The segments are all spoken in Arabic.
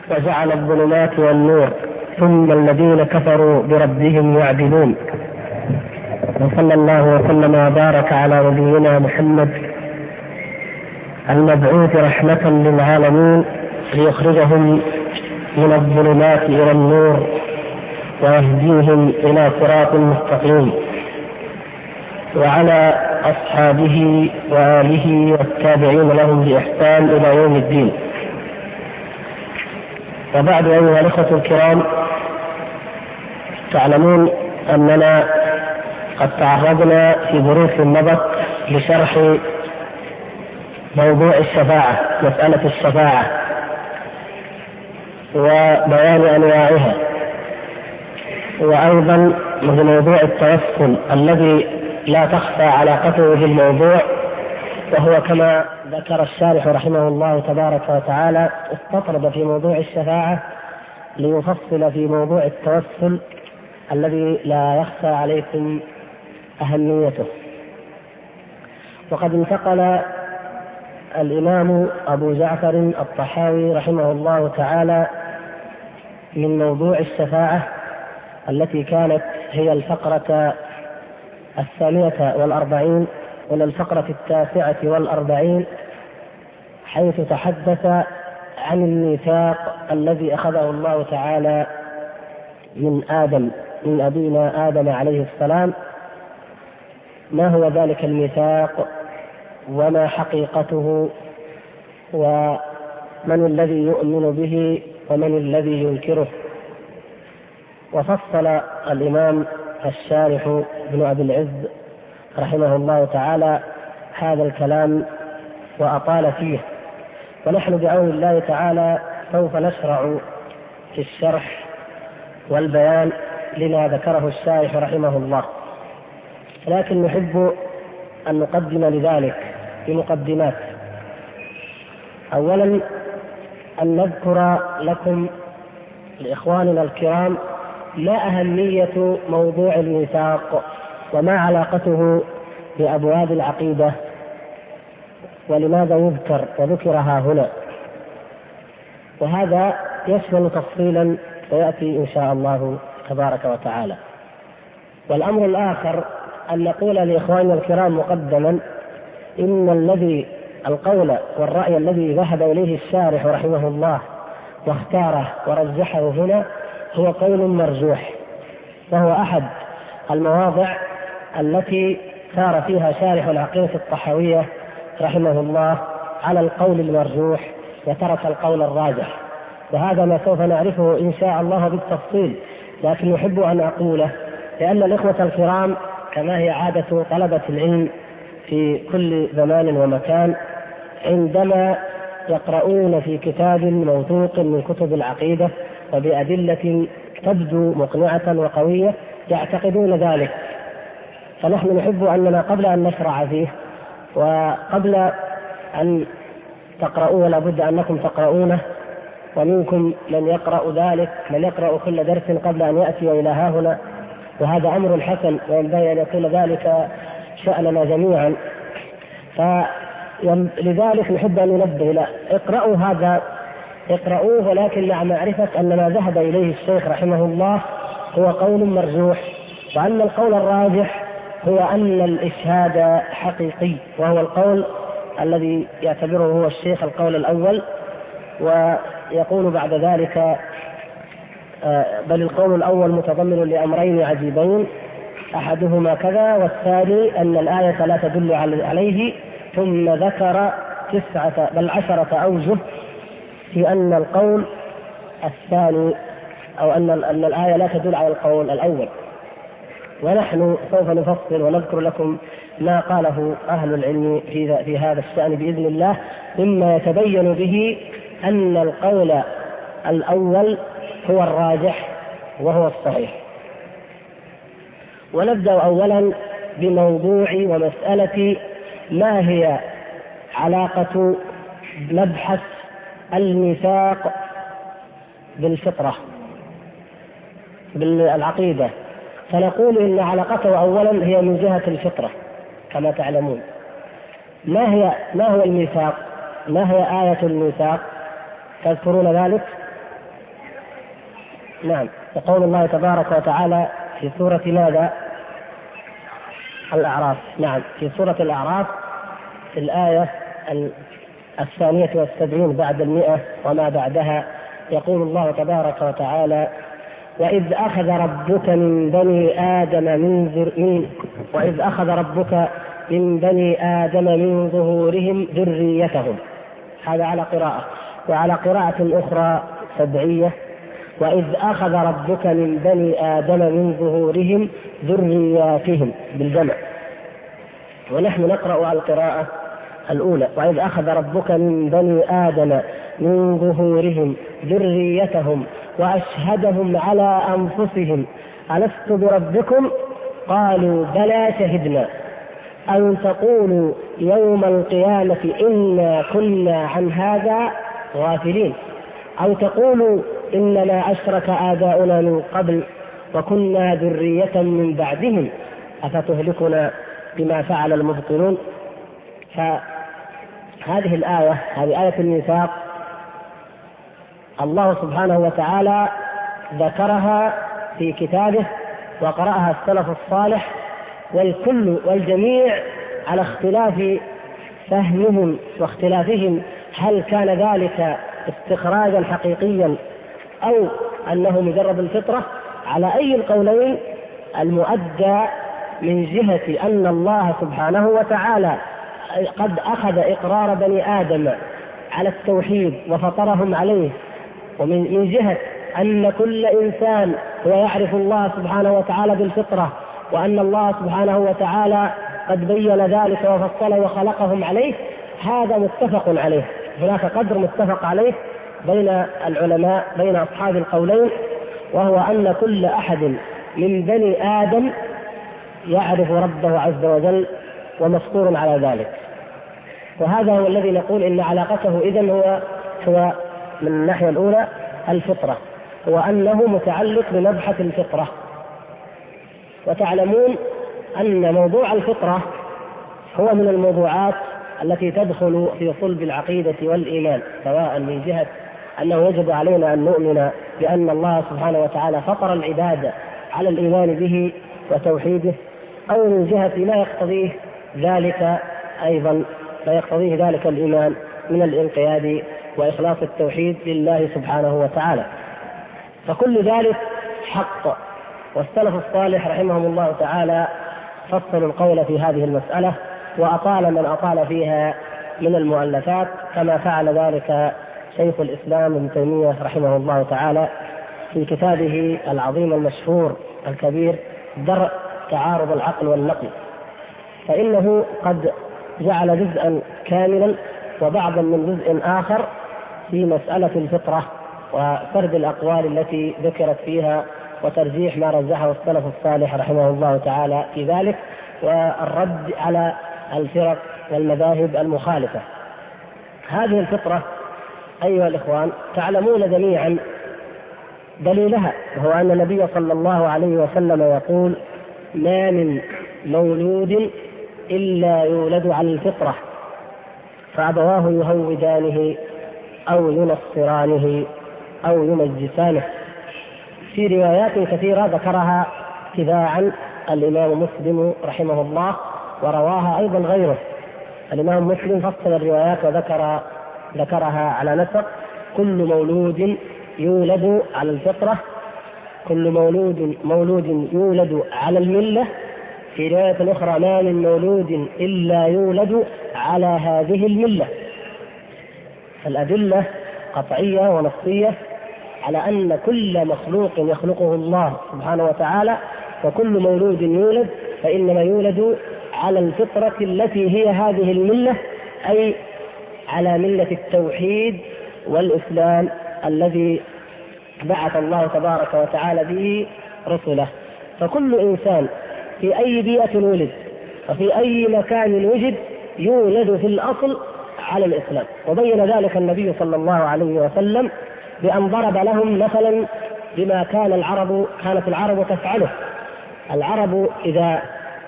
وجعل الظلمات والنور ثم الذين كفروا بربهم يعدلون. وصلى الله وسلم وبارك على نبينا محمد المبعوث رحمة للعالمين ليخرجهم من الظلمات إلى النور ويهديهم إلى صراط مستقيم، وعلى أصحابه وآله والتابعين لهم بإحسان إلى يوم الدين. وبعد، أيها الأخوة الكرام، تعلمون أننا قد تعرضنا في دروس مضت لشرح موضوع الشفاعة، مسألة الشفاعة وبيان أنواعها، وأيضا من موضوع التوسل الذي لا تخفى علاقته بالموضوع، وهو كما ذكر الشارح رحمه الله تبارك وتعالى استطرد في موضوع الشفاعة ليفصل في موضوع التوسل الذي لا يخفى عليكم أهميته. وقد انتقل الإمام أبو جعفر الطحاوي رحمه الله تعالى من موضوع الشفاعة التي كانت هي الفقرة 48 إلى الفقرة 49، حيث تحدث عن الميثاق الذي أخذه الله تعالى من أبينا آدم عليه السلام. ما هو ذلك الميثاق وما حقيقته ومن الذي يؤمن به ومن الذي ينكره؟ وفصل الإمام الشارح ابن أبي العز رحمه الله تعالى هذا الكلام وأطال فيه، ونحن بعون الله تعالى سوف نشرع في الشرح والبيان لما ذكره الشارح رحمه الله، لكن نحب أن نقدم لذلك بمقدمات. أولا، أن نذكر لكم لإخواننا الكرام ما أهمية موضوع الميثاق وما علاقته بأبواب العقيدة، ولماذا يذكر وذكرها هنا، وهذا يشمل تفصيلا سيأتي إن شاء الله تبارك وتعالى. والأمر الآخر أن نقول لإخواننا الكرام مقدما إن القول والرأي الذي ذهب إليه الشارح رحمه الله واختاره ورجحه هنا هو قول مرجوح، وهو أحد المواضع التي سار فيها شارح العقيدة الطحاوية رحمه الله على القول المرجوح وترك القول الراجح، وهذا ما سوف نعرفه إن شاء الله بالتفصيل، لكن نحب أن أقوله لأن الإخوة الكرام كما هي عادة طلبة العلم في كل زمان ومكان، عندما يقرؤون في كتاب موثوق من كتب العقيدة وبأدلة تبدو مقنعة وقوية يعتقدون ذلك. فنحن نحب أننا قبل أن نشرع فيه وقبل أن تقرؤوه لابد أنكم تقرؤونه، ومنكم من يقرأ ذلك، من يقرأ كل درس قبل أن يأتي إلى هنا، وهذا أمر حسن وينبغي أن يكون ذلك شأننا جميعا. فلذلك نحب أن ننبه له، اقرأوا هذا، اقرأوه، ولكن مع معرفة أن ما ذهب إليه الشيخ رحمه الله هو قول مرجوح، وأن القول الراجح هو أن الإشهاد حقيقي، وهو القول الذي يعتبره هو الشيخ القول الأول، ويقول بعد ذلك بل القول الأول متضمن لأمرين عجيبين، أحدهما كذا والثاني أن الآية لا تدل عليه، ثم ذكر 9 بل 10 أوجه في أن القول الثاني أو أن الآية لا تدل على القول الأول. ونحن سوف نفصل ونذكر لكم ما قاله أهل العلم في هذا الشأن بإذن الله، مما يتبين به أن القول الأول هو الراجح وهو الصحيح. ونبدأ أولا بموضوع ومسألة ما هي علاقة مبحث الميثاق بالفطرة بالعقيدة. فنقول إن علاقته أولا هي من جهة الفطرة كما تعلمون. ما هو الميثاق؟ ما هي آية الميثاق؟ تذكرون ذلك؟ نعم. يقول الله تبارك وتعالى في سورة ماذا؟ الأعراف. نعم، في سورة الأعراف في الآية 72 بعد 100 وما بعدها، يقول الله تبارك وتعالى: وإذ أخذ ربك من بني آدم من ظهورهم ذريتهم. هذا على قراءة، وعلى قراءة أخرى سبعية: وإذ أخذ ربك من بني آدم من ظهورهم ذرياتهم بالجمع. ونحن نقرأ على القراءة الأولى: وإذ أخذ ربك من بني آدم من ظهورهم ذريتهم وأشهدهم على أنفسهم ألست بربكم قالوا بلى شهدنا أن تقولوا يوم القيامة إنا كنا عن هذا غافلين أو تقولوا إنما أشرك آباؤنا من قبل وكنا ذرية من بعدهم أفتهلكنا بما فعل المبطلون. فهذه الآية، هذه آية الميثاق، الله سبحانه وتعالى ذكرها في كتابه وقرأها السلف الصالح، والكل والجميع على اختلاف فهمهم واختلافهم، هل كان ذلك استخراجا حقيقيا أو أنه مجرد الفطرة. على أي القولين المؤدى من جهة أن الله سبحانه وتعالى قد أخذ إقرار بني آدم على التوحيد وفطرهم عليه، ومن جهة أن كل إنسان هو يعرف الله سبحانه وتعالى بالفطرة، وأن الله سبحانه وتعالى قد بين ذلك وفصل وخلقهم عليه، هذا متفق عليه. هناك قدر متفق عليه بين العلماء، بين أصحاب القولين، وهو أن كل أحد من بني آدم يعرف ربه عز وجل ومفطور على ذلك. وهذا هو الذي نقول إن علاقته إذن هو من الناحية الأولى الفطرة، هو أنه متعلق بمبحث الفطرة. وتعلمون أن موضوع الفطرة هو من الموضوعات التي تدخل في صلب العقيدة والإيمان، سواء من جهة أنه يجب علينا أن نؤمن بأن الله سبحانه وتعالى فطر العباد على الإيمان به وتوحيده، أو من جهة ما يقتضيه ذلك أيضا، ما يقتضيه ذلك الإيمان من الانقياد وإخلاص التوحيد لله سبحانه وتعالى. فكل ذلك حق، والسلف الصالح رحمهم الله تعالى فصلوا القول في هذه المسألة، وأطال من أطال فيها من المؤلفات، كما فعل ذلك شيخ الإسلام ابن تيمية رحمه الله تعالى في كتابه العظيم المشهور الكبير درء تعارض العقل والنقل، فإنه قد جعل جزءا كاملا وبعضا من جزء آخر في مسألة الفطرة وسرد الأقوال التي ذكرت فيها وترجيح ما رجحه السلف الصالح رحمه الله تعالى في ذلك، والرد على الفرق والمذاهب المخالفة. هذه الفطرة أيها الإخوان تعلمون جميعا دليلها، وهو أن النبي صلى الله عليه وسلم يقول: ما من مولود إلا يولد على الفطرة فأبواه يهودانه أو ينصرانه أو يمجسانه. في روايات كثيرة ذكرها تباعا الإمام مسلم رحمه الله، ورواها أيضا غيره. الإمام مسلم فصل الروايات وذكرها على نسق: كل مولود يولد على الفطرة، كل مولود يولد على الملة. في رواية أخرى: ما من مولود إلا يولد على هذه الملة. الأدلة قطعية ونصية على أن كل مخلوق يخلقه الله سبحانه وتعالى، وكل مولود يولد فإنما يولد على الفطرة التي هي هذه الملة، أي على ملة التوحيد والإسلام الذي بعث الله تبارك وتعالى به رسله. فكل إنسان في أي بيئة ولد وفي أي مكان وجد يولد في الأصل على الإسلام. وبين ذلك النبي صلى الله عليه وسلم بأن ضرب لهم مثلا بما كانت العرب تفعله. العرب إذا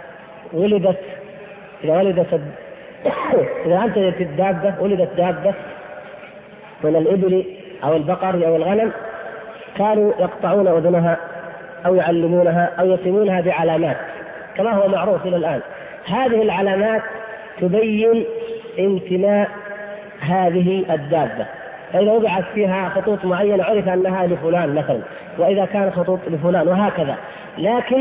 أنتجت الدابة، ولدت دابة من الإبل أو البقر أو الغنم، كانوا يقطعون أذنها أو يعلمونها أو يتمونها بعلامات كما هو معروف إلى الآن. هذه العلامات تبين انتماء هذه الدابة، فإذا وضعت فيها خطوط معينة عرف أنها لفلان مثلا، وإذا كان خطوط لفلان، وهكذا. لكن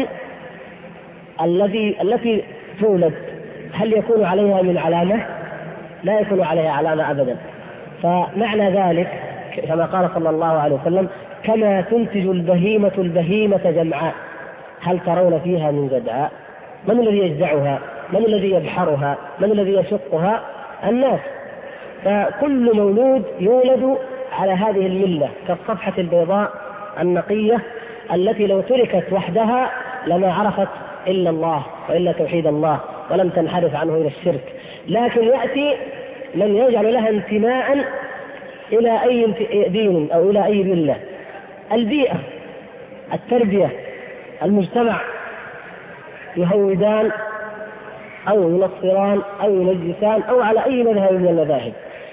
التي تولد هل يكون عليها من علامة؟ لا يكون عليها علامة أبدا. فمعنى ذلك كما قال صلى الله عليه وسلم: كما تنتج البهيمة جمعاء هل ترون فيها من جدعاء؟ من الذي يجدعها؟ من الذي يبحرها؟ من الذي يشقها؟ الناس. فكل مولود يولد على هذه الملة كالصفحة البيضاء النقية التي لو تركت وحدها لما عرفت إلا الله وإلا توحيد الله ولم تنحرف عنه إلى الشرك. لكن يأتي من يجعل لها انتماء إلى أي دين أو إلى أي ملة. البيئة، التربية، المجتمع يهودان أو ينصران أو ينجسان أو على أي مذهب من المذاهب.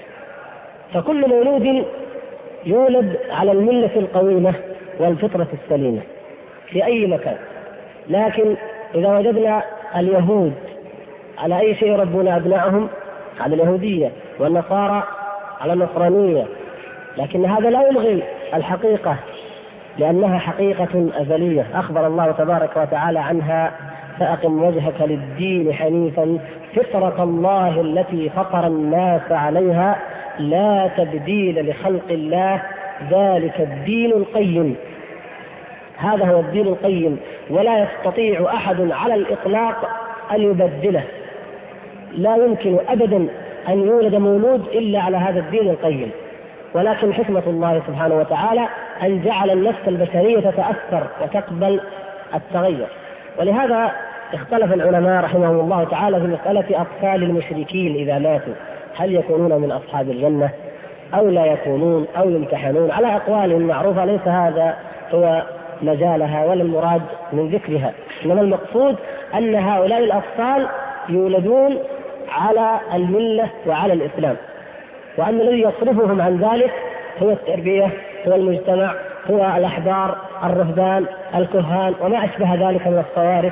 فكل مولود يولد على الملة القويمة والفطرة السليمة في أي مكان. لكن إذا وجدنا اليهود على أي شيء يربون أبنائهم؟ على اليهودية، والنصارى على النصرانية. لكن هذا لا يلغي الحقيقة، لأنها حقيقة أزلية أخبر الله تبارك وتعالى عنها: فأقم وجهك للدين حنيفا فطرة الله التي فطر الناس عليها لا تبديل لخلق الله ذلك الدين القيم. هذا هو الدين القيم، ولا يستطيع أحد على الإطلاق أن يبدله. لا يمكن أبدا أن يولد مولود إلا على هذا الدين القيم. ولكن حكمة الله سبحانه وتعالى أن جعل النفس البشرية تتأثر وتقبل التغير. ولهذا اختلف العلماء رحمهم الله تعالى في مسألة أطفال المشركين إذا ماتوا هل يكونون من أصحاب الجنة أو لا يكونون أو يمتحنون، على أقوال معروفة ليس هذا هو مجالها ولا المراد من ذكرها. إنما المقصود أن هؤلاء الأطفال يولدون على الملة وعلى الإسلام، وأن الذي يصرفهم عن ذلك هو التربية، هو المجتمع، هو الأحبار، الرهبان، الكهان وما أشبه ذلك من الصوارف.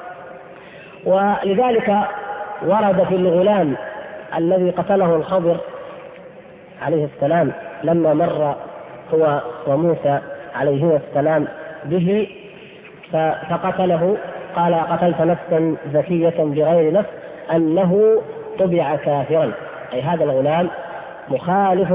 ولذلك ورد في الغلام الذي قتله الخضر عليه السلام لما مر هو وموسى عليه السلام به فقتله، قال: قتلت نفسا زكية بغير نفس، أنه طبع كافرا. أي هذا الغلام مخالف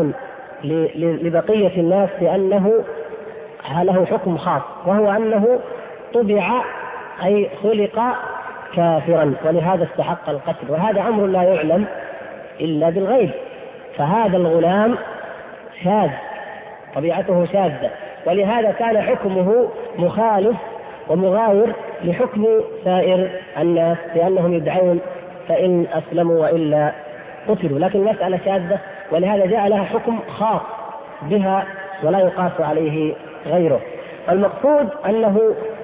لبقية الناس لأنه له حكم خاص، وهو أنه طبع أي خلق كافرا، ولهذا استحق القتل. وهذا أمر لا يعلم إلا بالغيب. فهذا الغلام شاذ، طبيعته شاذة، ولهذا كان حكمه مخالف ومغاير لحكم سائر الناس، لأنهم يدعون فإن أسلموا وإلا قتلوا. لكن المسألة شاذة، ولهذا جاء لها حكم خاص بها ولا يقاس عليه غيره. المقصود أنه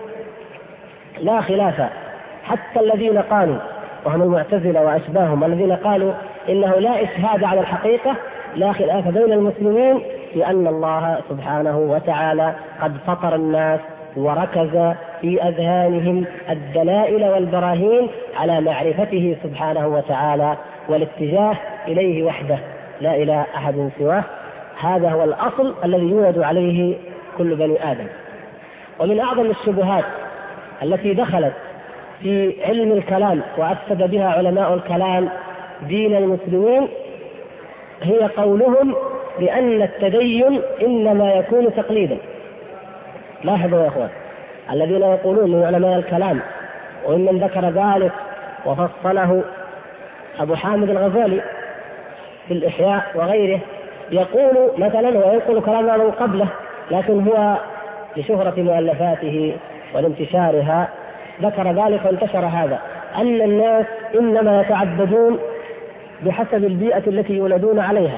لا خلاف، حتى الذين قالوا وهم المعتزلة وأشباههم الذين قالوا إنه لا إشهاد على الحقيقة، لا خلاف بين المسلمين لأن الله سبحانه وتعالى قد فطر الناس وركز في أذهانهم الدلائل والبراهين على معرفته سبحانه وتعالى والاتجاه إليه وحده لا إلى أحد سواه. هذا هو الأصل الذي يولد عليه كل بني آدم. ومن أعظم الشبهات التي دخلت في علم الكلام وأفسد بها علماء الكلام دين المسلمين هي قولهم بأن التدين إنما يكون تقليدا. لاحظوا يا أخوان، الذين يقولون من علماء الكلام ومن ذكر ذلك وفصله أبو حامد الغزالي في الإحياء وغيره، يقول مثلا وينقل كلاما من قبله، لكن هو لشهرة مؤلفاته ولانتشارها ذكر ذلك وانتشر هذا، أن الناس إنما يتعبدون بحسب البيئة التي يولدون عليها.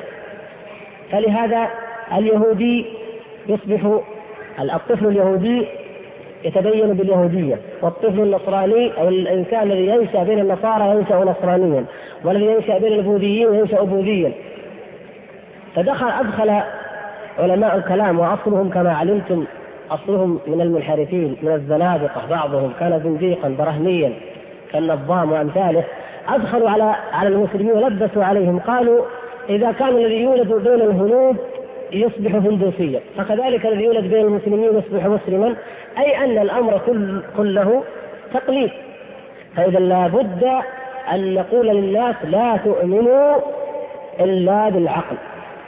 فلهذا اليهودي يصبح الطفل اليهودي يتدين باليهودية، والطفل النصراني أو الإنسان الذي ينشأ بين النصارى ينشأ نصرانيا، والذي ينشأ بين البوذيين ينشأ بوذيا. أدخل علماء الكلام وأصلهم كما علمتم أصلهم من المنحرفين من الزنادقة، بعضهم كان زنديقا برهميا كالنظام وأمثاله، أدخلوا على المسلمين ولبسوا عليهم، قالوا إذا كان الذي يولد بين الهنود يصبح هندوسيا فكذلك الذي يولد بين المسلمين يصبح مسلما، أي أن الأمر كله تقليد. فإذا لابد أن نقول للناس لا تؤمنوا إلا بالعقل،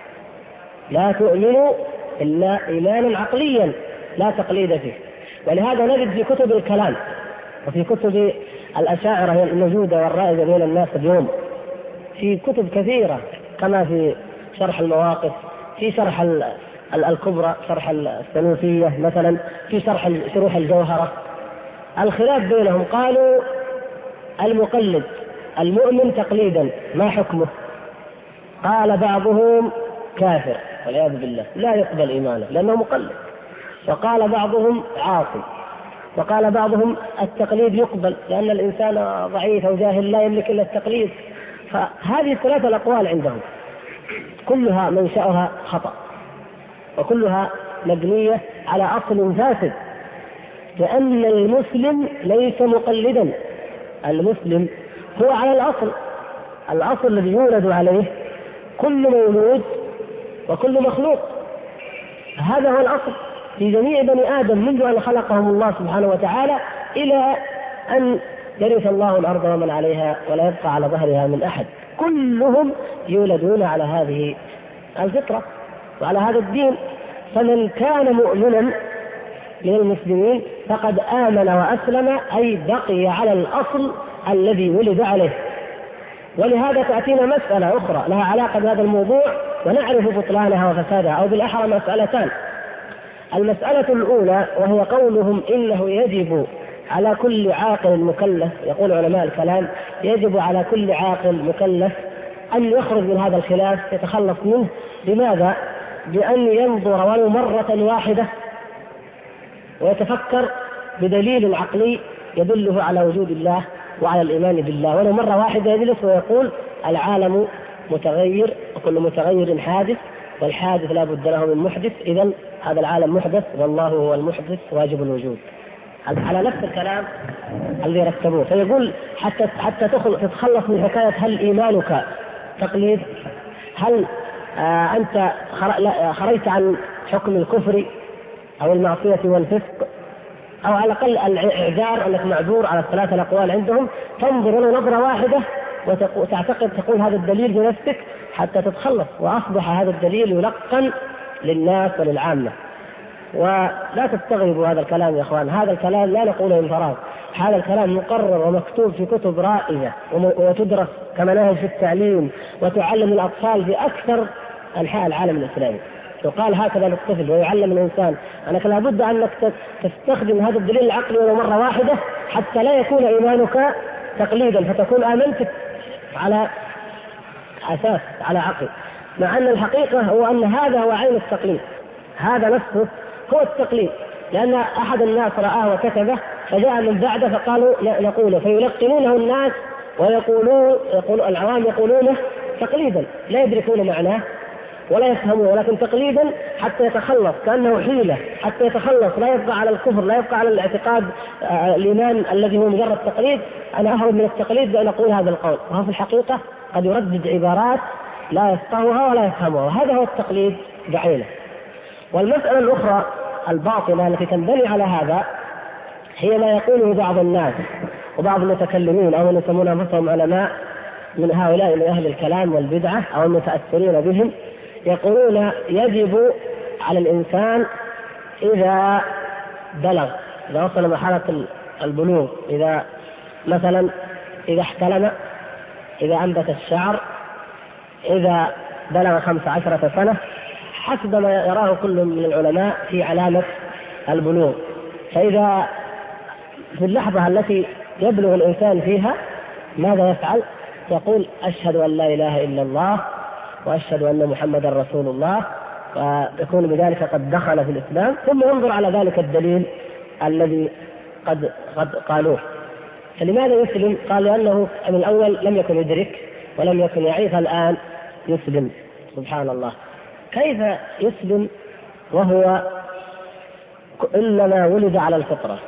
لا تؤمنوا إلا إيمانا عقليا لا تقليد فيه. ولهذا نجد في كتب الكلام وفي كتب الأشاعرة الموجودة والرائجة بين الناس اليوم، في كتب كثيرة كما في شرح المواقف، في شرح الكبرى، شرح السنوسية مثلا، في شروح الجوهرة، الخلاف بينهم قالوا المقلد المؤمن تقليدا ما حكمه؟ قال بعضهم كافر والعياذ بالله لا يقبل إيمانه لأنه مقلد، وقال بعضهم عاصي، وقال بعضهم التقليد يقبل لأن الإنسان ضعيف أو جاهل لا يملك إلا التقليد. فهذه الثلاثة الأقوال عندهم كلها منشأها خطأ وكلها مبنية على أصل فاسد، لأن المسلم ليس مقلدا، المسلم هو على الأصل الذي يولد عليه كل مولود وكل مخلوق، هذا هو الأصل في جميع بني آدم منذ أن خلقهم الله سبحانه وتعالى إلى أن يرث الله الأرض ومن عليها ولا يبقى على ظهرها من أحد، كلهم يولدون على هذه الفطرة وعلى هذا الدين. فمن كان مؤمنا من المسلمين فقد آمن وأسلم، أي بقي على الأصل الذي ولد عليه. ولهذا تأتينا مسألة أخرى لها علاقة بهذا الموضوع ونعرف بطلانها وفسادها، أو بالأحرى مسألتان. المسألة الأولى وهي قولهم إنه يجب على كل عاقل مكلف، يقول علماء الكلام يجب على كل عاقل مكلف أن يخرج من هذا الخلاف يتخلص منه. لماذا؟ بأن ينظر ولو مرة واحدة ويتفكر بدليل عقلي يدله على وجود الله وعلى الإيمان بالله، ولو مرة واحدة يجلس ويقول العالم متغير وكل متغير حادث والحادث لا بد له من محدث، إذن هذا العالم محدث والله هو المحدث واجب الوجود، على نفس الكلام الذي رتبوه. فيقول حتى تتخلص من حكاية هل إيمانك تقليد، هل أنت خرجت عن حكم الكفر أو المعصية والفسق، أو على الأقل الإعذار أنك معذور على الثلاثة الأقوال عندهم، تنظر له نظرة واحدة وتعتقد تقول هذا الدليل بنفسك حتى تتخلص، وأصبح هذا الدليل يلقن للناس وللعامة. ولا تستغربوا هذا الكلام يا أخوان، هذا الكلام لا نقوله من فراغ، هذا الكلام مقرر ومكتوب في كتب رائعة وتدرس كمناهج في التعليم وتعلم الأطفال في أكثر أنحاء العالم الإسلامي. يقال هكذا للطفل ويعلم الإنسان أنك لابد أنك تستخدم هذا الدليل العقلي ولو مرة واحدة حتى لا يكون إيمانك تقليدا، فتكون آمنت على أساس على عقل، مع أن الحقيقة هو أن هذا هو عين التقليد، هذا نفسه هو التقليد، لأن أحد الناس رآه وكتبه فجاء من بعده فقالوا نقوله، فيلقنونه الناس يقول العوام يقولونه تقليدا لا يدركون معناه ولا يفهمون، ولكن تقليدا حتى يتخلص، كأنه حيلة حتى يتخلص، لا يبقى على الكفر، لا يبقى على الاعتقاد الإيمان الذي هو مجرد تقليد. أنا أهرب من التقليد بأن أقول هذا القول، وهو في الحقيقة قد يردد عبارات لا يفقهها ولا يفهمها، وهذا هو التقليد بعينه. والمسألة الأخرى الباطنة التي تنبني على هذا هي ما يقوله بعض الناس وبعض المتكلمين أو من يسمون أنفسهم علماء من هؤلاء من أهل الكلام والبدعة أو المتأثرين بهم، يقولون يجب على الإنسان إذا بلغ، إذا وصل مرحلة البلوغ، إذا مثلا إذا احتلم، إذا أنبت الشعر، إذا بلغ 15 سنة، حسب ما يراه كل من العلماء في علامة البلوغ. فإذا في اللحظة التي يبلغ الإنسان فيها ماذا يفعل؟ يقول أشهد أن لا إله إلا الله وأشهد أن محمدا رسول الله، ويكون بذلك قد دخل في الإسلام، ثم ينظر على ذلك الدليل الذي قد قالوه. فلماذا يسلم؟ قال لأنه من الأول لم يكن يدرك ولم يكن يعيش، الآن يسلم. سبحان الله، كيف يسلم وهو إنما ولد على الفطرة.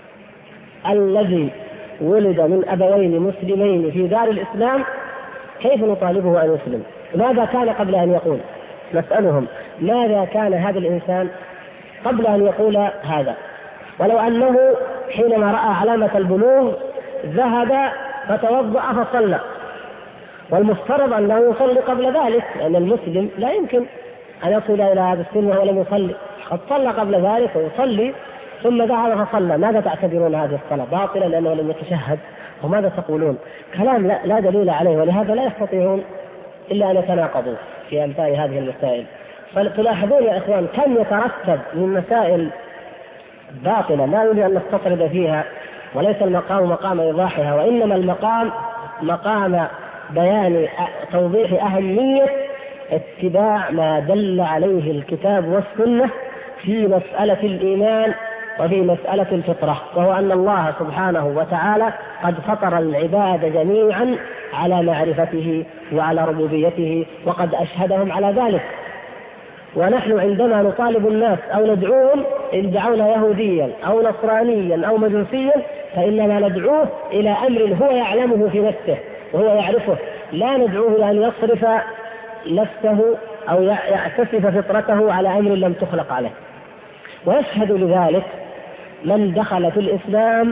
الذي ولد من أبوين مسلمين في دار الإسلام كيف نطالبه أن يسلم؟ ماذا كان قبل أن يقول؟ نسألهم ماذا كان هذا الإنسان قبل أن يقول هذا؟ ولو أنه حينما رأى علامة البلوغ ذهب فتوضأ فصلى، والمفترض أنه يصلي قبل ذلك، لأن المسلم لا يمكن أن يصل إلى هذا السن وهو لم يصلي، قد صلى قبل ذلك ويصلي ثم ذهب فصلى. ماذا تعتبرون هذه الصلاة باطلة لأنه لم يتشهد؟ وماذا تقولون؟ كلام لا دليل عليه، ولهذا لا يستطيعون إلا أن يتناقضوا في أمثال هذه المسائل. فتلاحظون يا إخوان كم يترتب من مسائل باطلة لا يريد أن نستطرد فيها، وليس المقام مقام إيضاحها، وإنما المقام مقام بيان توضيح أهمية اتباع ما دل عليه الكتاب والسنة في مسألة الإيمان وفي مسألة الفطرة، وهو أن الله سبحانه وتعالى قد فطر العباد جميعا على معرفته وعلى ربوبيته وقد أشهدهم على ذلك. ونحن عندما نطالب الناس أو ندعوهم إن دعونا يهوديا أو نصرانيا أو مجوسيا فإنما ندعوه إلى أمر هو يعلمه في نفسه وهو يعرفه، لا ندعوه إلى أن يصرف نفسه أو يعتسف فطرته على أمر لم تخلق عليه. ويشهد لذلك من دخل في الإسلام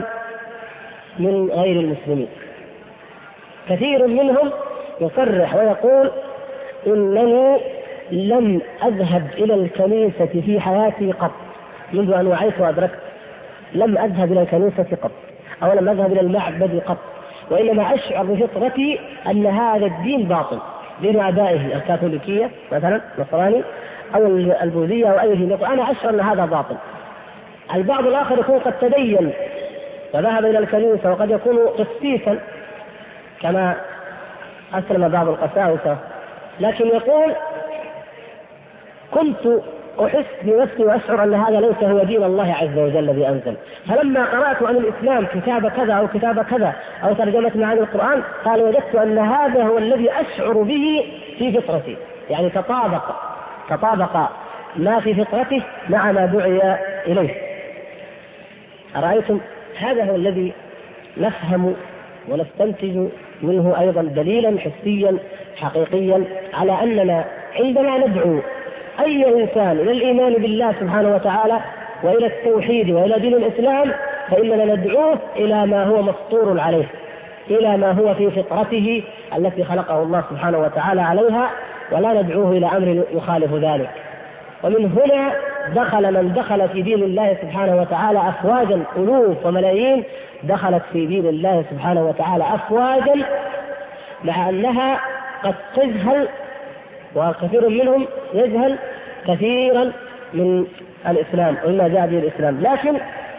من غير المسلمين، كثير منهم يصرح ويقول إنني لم أذهب إلى الكنيسة في حياتي قط، منذ أن وعيت وأدركت لم أذهب إلى الكنيسة قط، أو لم أذهب إلى المعبد قط، وإنما أشعر بفطرتي أن هذا الدين باطل، دين أعدائه الكاثوليكية مثلا نصراني أو البوذية أو أي دين، أنا أشعر أن هذا باطل. البعض الآخر يكون قد تدين وذهب إلى الكنيسة وقد يكون قسيسا كما أسلم بعض القساوسة، لكن يقول كنت أحس بنفسي وأشعر أن هذا ليس هو دين الله عز وجل الذي أنزل، فلما قرأت عن الإسلام كتاب كذا أو كتاب كذا أو ترجمة معاني القرآن قال وجدت أن هذا هو الذي أشعر به في فطرتي، يعني تطابق ما في فطرته مع ما دعي إليه. أرأيتم؟ هذا هو الذي نفهم ونستنتج منه أيضا دليلا حسيا حقيقيا على أننا عندما ندعو أي إنسان إلى الإيمان بالله سبحانه وتعالى وإلى التوحيد وإلى دين الإسلام فإننا ندعوه إلى ما هو مفطور عليه، إلى ما هو في فطرته التي خلقه الله سبحانه وتعالى عليها، ولا ندعوه إلى أمر يخالف ذلك. ومن هنا دخل من دخل في دين الله سبحانه وتعالى أفواجا، ألوف وملايين دخلت في دين الله سبحانه وتعالى أفواجا، مع أنها قد تجهل وكثير منهم يجهل كثيرا من الإسلام وإما جاء به الإسلام، لكن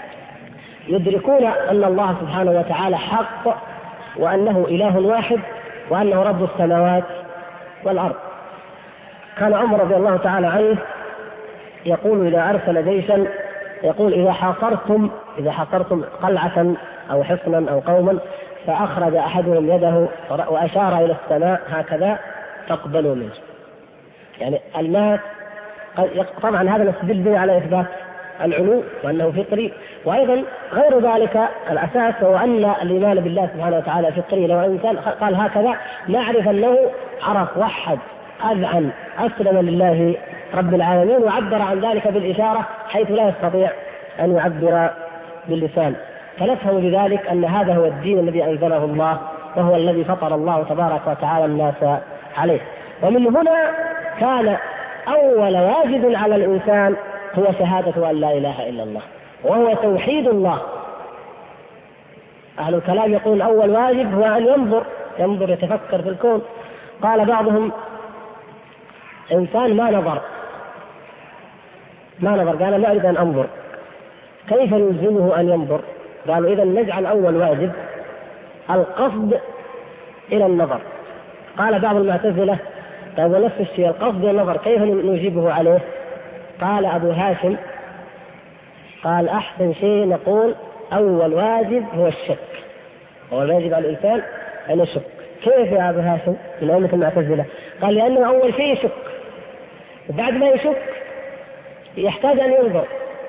يدركون أن الله سبحانه وتعالى حق وأنه إله واحد وأنه رب السماوات والأرض. كان عمر رضي الله تعالى عنه يقول إذا أرسل جيشا يقول إذا حاصرتم قلعة أو حصنا أو قوما فأخرج أحدهم يده وأشار إلى السماء هكذا تقبلوا منه. يعني الناس طبعا هذا نستدل به على إثبات العلو وأنه فطري، وأيضا غير ذلك الأساس هو أن الإيمان بالله سبحانه وتعالى فطري. لو إنسان قال هكذا نعرف أنه عرف وحد أذعن أسلم لله رب العالمين وعبر عن ذلك بالإشارة حيث لا يستطيع أن يعبر باللسان، فنفهم بذلك أن هذا هو الدين الذي أنزله الله وهو الذي فطر الله تبارك وتعالى الناس عليه. ومن هنا كان أول واجب على الإنسان هو شهادة أن لا إله إلا الله وهو توحيد الله. أهل الكلام يقول أول واجب هو أن ينظر يتفكر في الكون. قال بعضهم إنسان ما نظر قال لا أريد أن أنظر، كيف نلزمه أن ينظر؟ قالوا إذا نجعل أول واجب القصد إلى النظر. قال بعض المعتزلة طيب نفس الشيء القصد والنظر كيف نجيبه عليه؟ قال أبو هاشم قال أحسن شيء نقول أول واجب هو الشك، هو الواجب على الإنسان أن يشك. كيف يا أبو هاشم من أمة المعتزلة؟ قال لأنه أول شيء يشك، وبعد ما يشك يحتاج أن ينظر،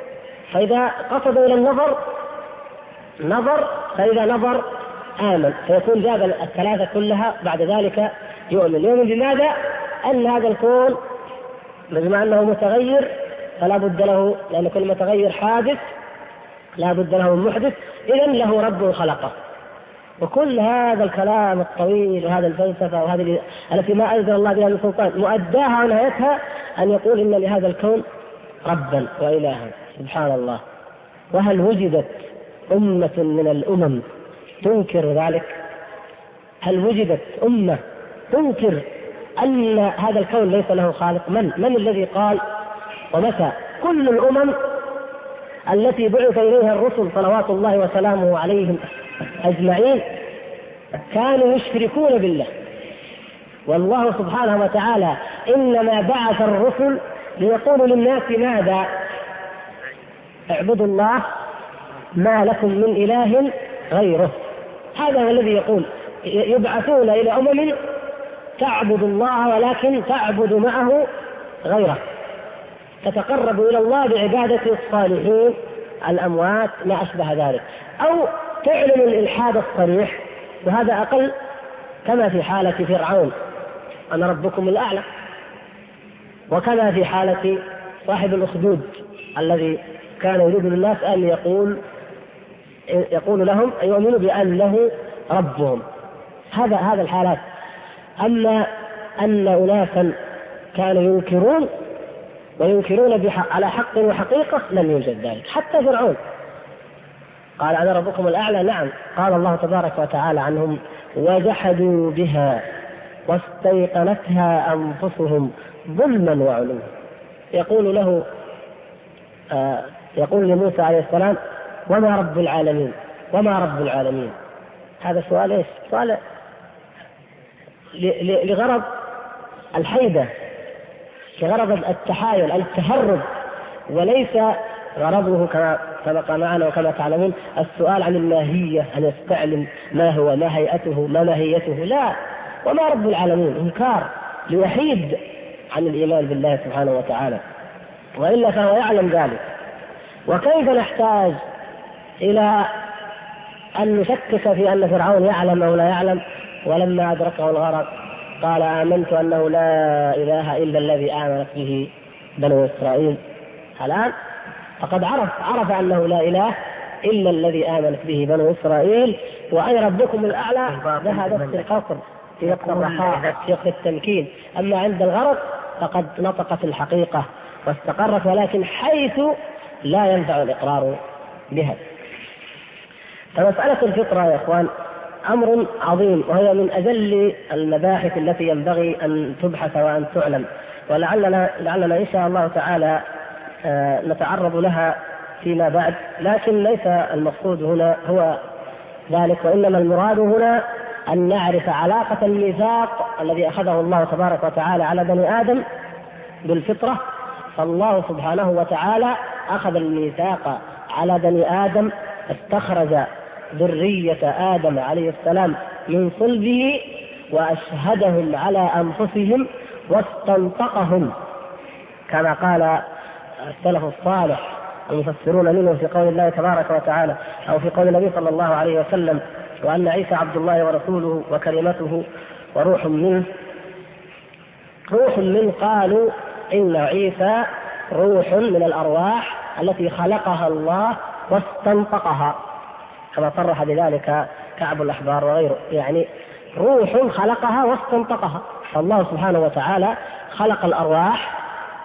فإذا قصد إلى النظر نظر، فإذا نظر آمن، فيكون جاب الثلاثة كلها بعد ذلك يؤمن بماذا؟ أن هذا الكون بما أنه متغير فلا بد له، لأن كل متغير حادث لا بد له من محدث، إذن له رب خلقه. وكل هذا الكلام الطويل وهذا الفلسفة وهذه التي ما أنزل الله بها من سلطان مؤداها ونهايتها أن يقول إن لهذا الكون ربا وإلها. سبحان الله. وهل وجدت أمة من الأمم تنكر ذلك؟ هل وجدت أمة تنكر أن هذا الكون ليس له خالق؟ من الذي قال ومتى؟ كل الأمم التي بعث إليها الرسل صلوات الله وسلامه عليهم أجمعين كانوا يشركون بالله، والله سبحانه وتعالى إنما بعث الرسل ليقولوا للناس ماذا؟ اعبدوا الله ما لكم من إله غيره. هذا هو الذي يقول يبعثون إلى أمم تعبد الله ولكن تعبد معه غيره، تتقرب إلى الله بعبادة الصالحين الأموات ما أشبه ذلك، أو تعلن الإلحاد الصريح، وهذا أقل كما في حالة فرعون أنا ربكم الأعلى، وكما في حالة صاحب الأخدود الذي كان يريد للناس أن يقول لهم أن يؤمنوا بأنه ربهم. هذا الحالات. أما أن أناسا كانوا ينكرون وينكرون على حق وحقيقة لم يوجد ذلك. حتى فرعون قال أنا ربكم الأعلى، نعم، قال الله تبارك وتعالى عنهم وجحدوا بها واستيقنتها أنفسهم ظلما وعلوا. يقول لموسى عليه السلام وما رب العالمين؟ وما رب العالمين؟ هذا سؤال ايش؟ سؤال لغرض الحيدة، لغرض التحايل التهرب، وليس غرضه كما سبق معنا وكما تعلمون السؤال عن الماهية، أن يستعلم ما هو، ما هيئته، ما ماهيته، لا. وما رب العالمين إنكار ليحيد عن الإيمان بالله سبحانه وتعالى، وإلا فهو يعلم ذلك. وكيف نحتاج إلى أن نشكك في أن فرعون يعلم أو لا يعلم؟ ولما أدركه الغرق قال آمنت أنه لا إله إلا الذي آمنت به بنو إسرائيل. الآن فقد عرف أنه لا إله إلا الذي آمنت به بنو إسرائيل، وأي ربكم الأعلى ذهبت في القصر في وقت الرخاء في وقت التمكين. أما عند الغرق فقد نطقت الحقيقة واستقرت، ولكن حيث لا ينفع الإقرار بها. فمسألة الفطرة يا إخوان أمر عظيم، وهي من أجل المباحث التي ينبغي أن تبحث وأن تعلم، ولعلنا إن شاء الله تعالى نتعرض لها فيما بعد. لكن ليس المقصود هنا هو ذلك، وإنما المراد هنا أن نعرف علاقة الميثاق الذي أخذه الله تبارك وتعالى على بني آدم بالفطرة. فالله سبحانه وتعالى أخذ الميثاق على بني آدم، استخرج ذرية آدم عليه السلام من صلبه وأشهدهم على أنفسهم واستنطقهم، كما قال السلف الصالح المفسرون منه في قول الله تبارك وتعالى أو في قول النبي صلى الله عليه وسلم وأن عيسى عبد الله ورسوله وكلمته وروح منه. روح منه قالوا إن عيسى روح من الأرواح التي خلقها الله واستنطقها، كما صرح بذلك كعب الأحبار وغيره، يعني روح خلقها واستنطقها. فالله سبحانه وتعالى خلق الأرواح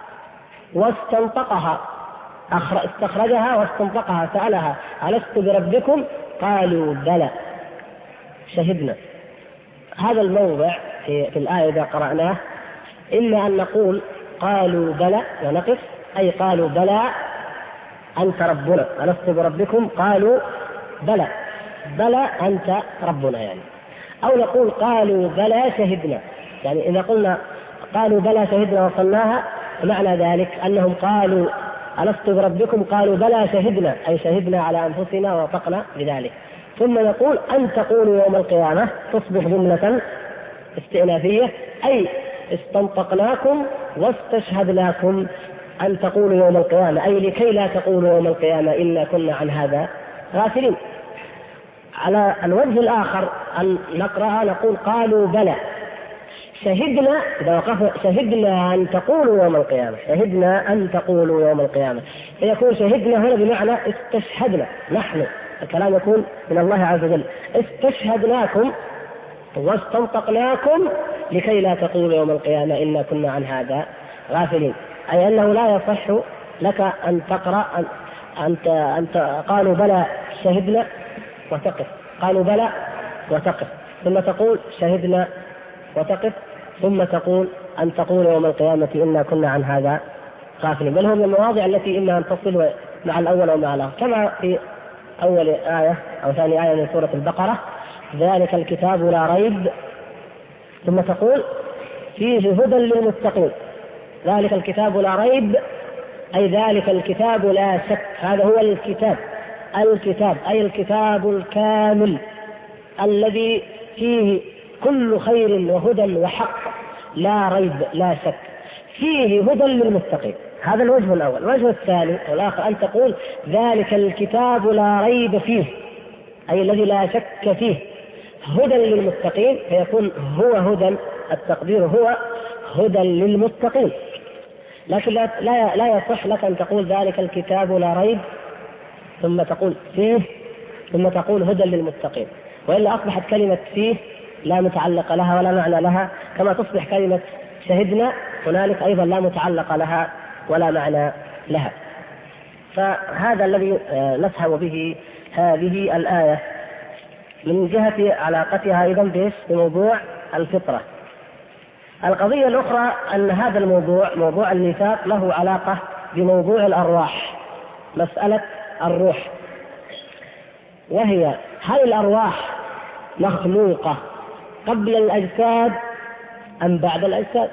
واستنطقها، استخرجها واستنطقها. سألها ألست بربكم؟ قالوا بلى شهدنا. هذا الموضع في الآية إذا قرأناه إما أن نقول قالوا بلى ونقف، أي قالوا بلى أنت ربنا، ألست بربكم؟ قالوا بلى بلى أنت ربنا يعني. أو نقول قالوا بلى شهدنا، يعني إذا قلنا قالوا بلى شهدنا وصلناها معنى ذلك أنهم قالوا ألست بربكم؟ قالوا بلى شهدنا، أي شهدنا على أنفسنا ووثقنا بذلك. ثم نقول أن تقولوا يوم القيامة، تصبح جملة استئنافية، أي استنطقناكم واستشهدناكم أن تقولوا يوم القيامة، أي لكي لا تقولوا يوم القيامة إنا كنا عن هذا غافلين. على الوجه الآخر أن نقرأ نقول قالوا بلى شهدنا، إذا وقف شهدنا أن تقولوا يوم القيامة، شهدنا أن تقولوا يوم القيامة، فيكون شهدنا هنا بمعنى استشهدنا، نحن الكلام يكون من الله عز وجل، استشهدناكم واستنطقناكم لكي لا تقولوا يوم القيامة إنا كنا عن هذا غافلين. أي أنه لا يصح لك أن تقرأ أنت قالوا بلى شهدنا وتقف، قالوا بلى وتقف، ثم تقول شهدنا وتقف، ثم تقول أن تقول يوم القيامة إنا كنا عن هذا غافلين. بل هو من المواضع التي إما أن تصل مع الأول أو مع الآخر، كما في أول آية أو ثاني آية من سورة البقرة ذلك الكتاب لا ريب، ثم تقول فيه هدى للمتقين، ذلك الكتاب لا ريب أي ذلك الكتاب لا شك، هذا هو الكتاب، الكتاب أي الكتاب الكامل الذي فيه كل خير وهدى وحق لا ريب لا شك، فيه هدى للمتقين. هذا الوجه الأول. الوجه الثاني والآخر أن تقول ذلك الكتاب لا ريب فيه أي الذي لا شك فيه هدى للمتقين، فيكون هو هدى، التقدير هو هدى للمتقين. لكن لا يصح لك أن تقول ذلك الكتاب لا ريب ثم تقول فيه ثم تقول هدى للمتقين، وإلا أصبحت كلمة فيه لا متعلق لها ولا معنى لها، كما تصبح كلمة شهدنا هنالك أيضا لا متعلق لها ولا معنى لها. فهذا الذي نفهم به هذه الآية من جهة علاقتها أيضا بموضوع الفطرة. القضية الأخرى أن هذا الموضوع موضوع الميثاق له علاقة بموضوع الأرواح، مسألة الروح، وهي هل الأرواح مخلوقة قبل الأجساد أم بعد الأجساد؟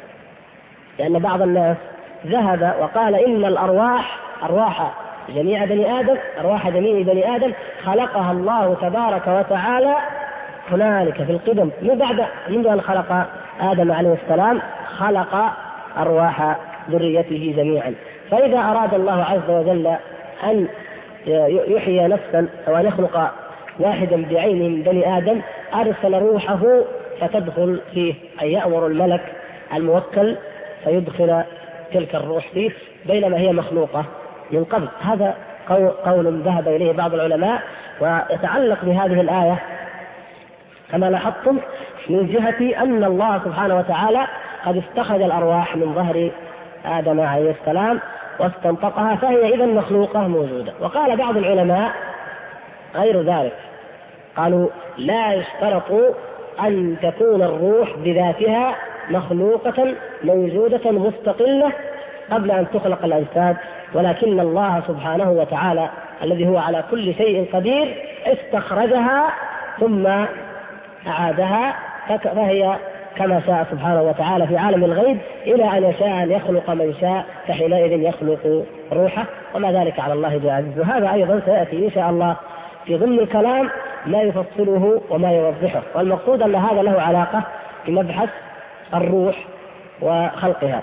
لأن بعض الناس ذهب وقال إن الأرواح أرواح جميع بني آدم، أرواح جميع بني آدم خلقها الله تبارك وتعالى هنالك في القدم منذ أن خلق آدم عليه السلام، خلق أرواح ذريته جميعا. فإذا أراد الله عز وجل أن يحيي نفسا أو أن يخلق واحدا بعينه من بني آدم أرسل روحه فتدخل فيه، أي يأمر الملك الموكل فيدخل تلك الروح فيه بينما هي مخلوقة من قبل. هذا قول ذهب إليه بعض العلماء، ويتعلق بهذه الآية كما لاحظتم من جهة أن الله سبحانه وتعالى قد استخرج الأرواح من ظهر آدم عليه السلام واستنطقها، فهي إذا مخلوقة موجودة. وقال بعض العلماء غير ذلك، قالوا لا يشترط أن تكون الروح بذاتها مخلوقة موجودة مستقلة قبل أن تخلق الأجساد، ولكن الله سبحانه وتعالى الذي هو على كل شيء قدير استخرجها ثم أعادها، فهي كما شاء سبحانه وتعالى في عالم الغيب إلى أن يشاء أن يخلق من شاء، فحينئذ يخلق روحه، وما ذلك على الله بعزيز. وهذا أيضا سيأتي إن شاء الله في ضمن الكلام ما يفصله وما يوضحه، والمقصود أن هذا له علاقة بمبحث الروح وخلقها.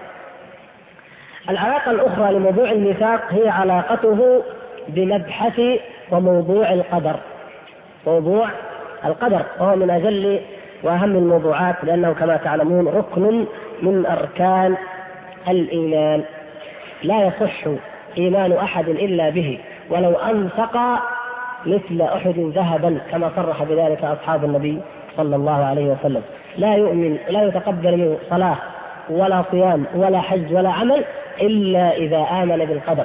العلاقة الأخرى لموضوع الميثاق هي علاقته بمبحث وموضوع القدر. موضوع القدر وهو من أجل وأهم الموضوعات، لأنه كما تعلمون ركن من أركان الإيمان، لا يصح إيمان أحد إلا به ولو أنفق مثل أحد ذهبا، كما صرح بذلك أصحاب النبي صلى الله عليه وسلم. لا يؤمن لا يتقبل منه صلاة ولا صيام ولا حج ولا عمل إلا إذا آمن بالقدر.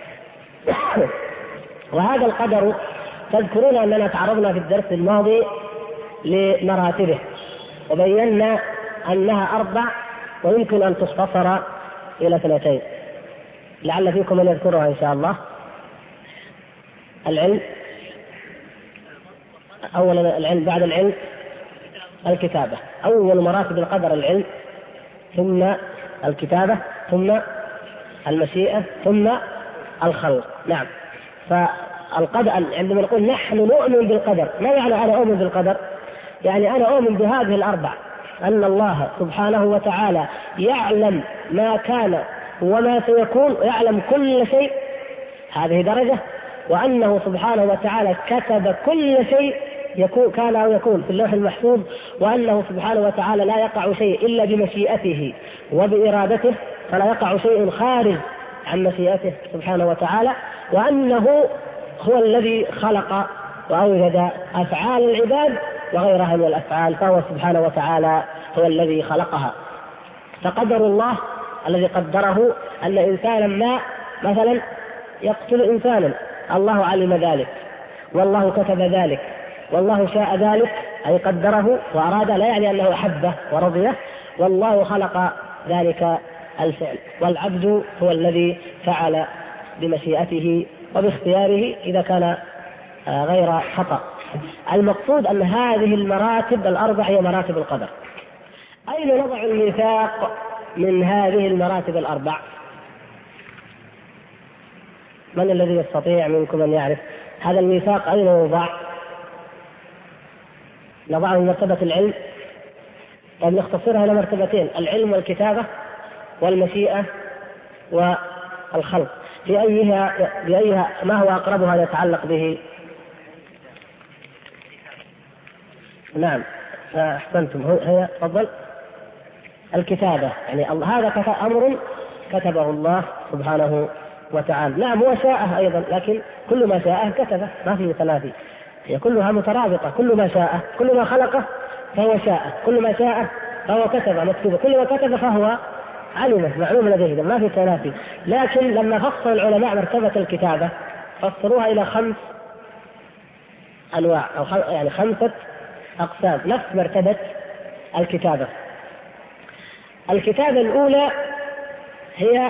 وهذا القدر تذكرون أننا تعرضنا في الدرس الماضي لمراتبه وبينا أنها 4 ويمكن أن تختصر إلى 2، لعل فيكم من يذكرها إن شاء الله. العلم أولا، العلم بعد العلم الكتابة. أول مراتب القدر العلم، ثم الكتابة، ثم المشيئة، ثم الخلق. نعم، فالقدر عندما نقول نحن نؤمن بالقدر، ما يعني أنا أؤمن بالقدر؟ يعني أنا أؤمن بهذه 4، أن الله سبحانه وتعالى يعلم ما كان وما سيكون ويعلم كل شيء، هذه درجة. وأنه سبحانه وتعالى كتب كل شيء يكون كان أو يكون في اللوح المحفوظ، وأنه سبحانه وتعالى لا يقع شيء إلا بمشيئته وبإرادته، فلا يقع شيء خارج عن مشيئته سبحانه وتعالى، وأنه هو الذي خلق وأوجد أفعال العباد وغيرها من الأفعال، فهو سبحانه وتعالى هو الذي خلقها. فقدر الله الذي قدره أن إنسانا ما مثلا يقتل إنسانا، الله علم ذلك والله كتب ذلك والله شاء ذلك، أي قدره وأراد، لا يعني أنه أحبه ورضيه، والله خلق ذلك الفعل، والعبد هو الذي فعل بمشيئته وباختياره إذا كان غير خطأ. المقصود أن هذه المراتب الأربع هي مراتب القدر. أين نضع الميثاق من هذه المراتب الأربع؟ من الذي يستطيع منكم أن يعرف هذا الميثاق أين يوضع؟ نضعه من مرتبة العلم. طيب نختصرها إلى مرتبتين: العلم والكتابة والمشيئة والخلق. بأيها ما هو أقربها يتعلق به؟ نعم أحسنتم، هي تفضل الكتابة، يعني هذا أمر كتبه الله سبحانه وتعالى. نعم هو شاءه أيضا، لكن كل ما شاءه كتبه، ما فيه تنافي، هي كلها مترابطة. كل ما شاءه، كل ما خلقه فهو شاءه، كل ما شاءه فهو كتبه مكتوبه، كل ما كتب فهو علمه معلوم لديه، ما في تنافي. لكن لما فصل العلماء مرتبة الكتابة فصلوها إلى 5 أنواع أو يعني 5 أقسام، نفس مرتبة الكتابة. الكتابة الأولى هي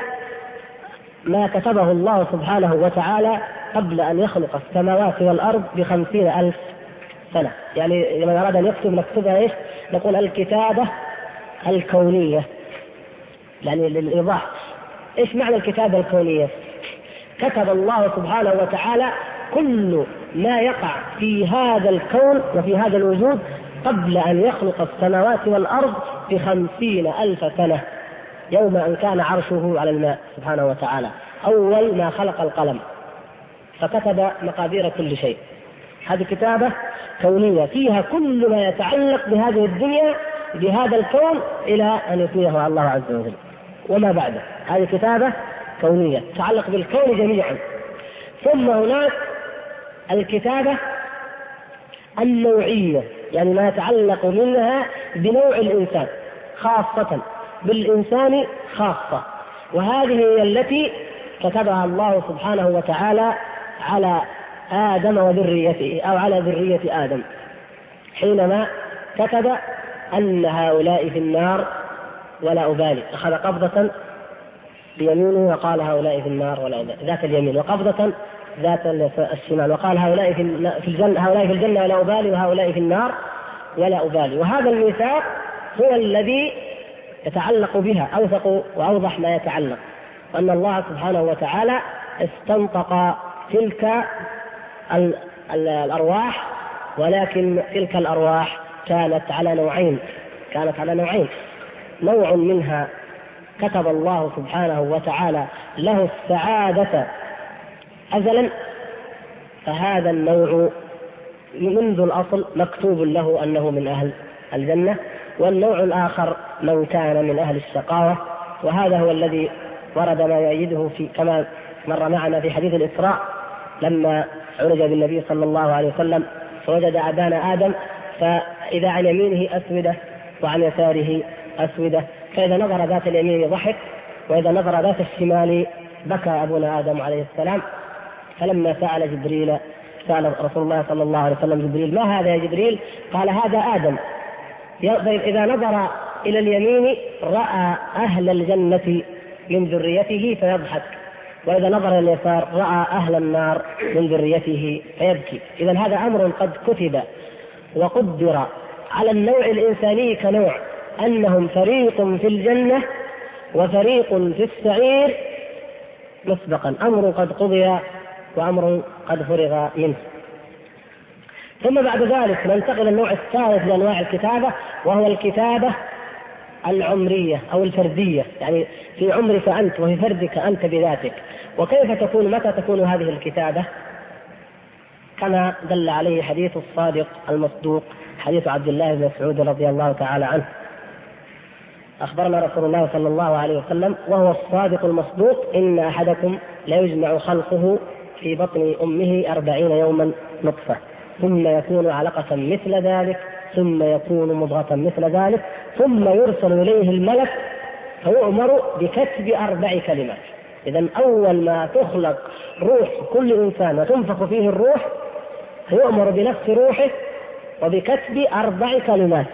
ما كتبه الله سبحانه وتعالى قبل أن يخلق السماوات والأرض ب50,000 سنة. يعني لمن أراد أن يكتب نكتبها إيش؟ نقول الكتابة الكونية، يعني للإيضاح إيش معنى الكتابة الكونية؟ كتب الله سبحانه وتعالى كل ما يقع في هذا الكون وفي هذا الوجود قبل أن يخلق السماوات والأرض ب50,000 سنة، يوم أن كان عرشه على الماء سبحانه وتعالى، أول ما خلق القلم، فكتب مقادير كل شيء. هذه كتابة كونية فيها كل ما يتعلق بهذه الدنيا بهذا الكون إلى أن يفنيه الله عز وجل وما بعده. هذه كتابة كونية تتعلق بالكون جميعا. ثم هناك الكتابة النوعية، يعني ما يتعلق منها بنوع الإنسان خاصة، بالإنسان خاصة، وهذه هي التي كتبها الله سبحانه وتعالى على آدم وذريته أو على ذرية آدم، حينما كتب أن هؤلاء في النار ولا أبالي، أخذ قبضة بيمينه وقال هؤلاء في النار ولا أبالي، ذات اليمين، وقبضة ذات الشمال، وقال هؤلاء في الجنة ولا أبالي، وهؤلاء في النار ولا أبالي. وهذا الميثاق هو الذي يتعلق بها أوثق وأوضح ما يتعلق، وأن الله سبحانه وتعالى استنطق تلك الأرواح، ولكن تلك الأرواح كانت على نوعين. نوع منها كتب الله سبحانه وتعالى له السعادة أزلا، فهذا النوع منذ الأصل مكتوب له أنه من أهل الجنة. والنوع الآخر من كان من أهل الشقاوة، وهذا هو الذي ورد ما يؤيده في كما مر معنا في حديث الإسراء لما عرج بالنبي صلى الله عليه وسلم فوجد أبان آدم، فإذا عن يمينه أسودة وعن يساره أسودة، فإذا نظر ذات اليمين ضحك، وإذا نظر ذات الشمال بكى أبونا آدم عليه السلام. فلما سأل رسول الله صلى الله عليه وسلم جبريل: ما هذا يا جبريل؟ قال: هذا آدم، إذا نظر إلى اليمين رأى أهل الجنة من ذريته فيضحك، وإذا نظر إلى اليسار رأى أهل النار من ذريته فيبكي. إذن هذا أمر قد كتب وقدر على النوع الإنساني كنوع، أنهم فريق في الجنة وفريق في السعير مسبقا، أمر قد قضي وأمر قد فرغ منه. ثم بعد ذلك ننتقل النوع الثالث من أنواع الكتابة، وهو الكتابة العمرية أو الفردية، يعني في عمرك أنت وفي فردك أنت بذاتك. وكيف تكون، متى تكون هذه الكتابة؟ كما دل عليه حديث الصادق المصدوق، حديث عبد الله بن مسعود رضي الله تعالى عنه. أخبرنا رسول الله صلى الله عليه وسلم وهو الصادق المصدوق: إن أحدكم ليجمع خلقه في بطن أمه 40 يوما نطفة، ثم يكون علقة مثل ذلك، ثم يكون مضغة مثل ذلك، ثم يرسل إليه الملك فيؤمر بكتب 4 كلمات. إذن أول ما تخلق روح كل إنسان وتنفخ فيه الروح فيؤمر بنفس روحه وبكتب 4 كلمات: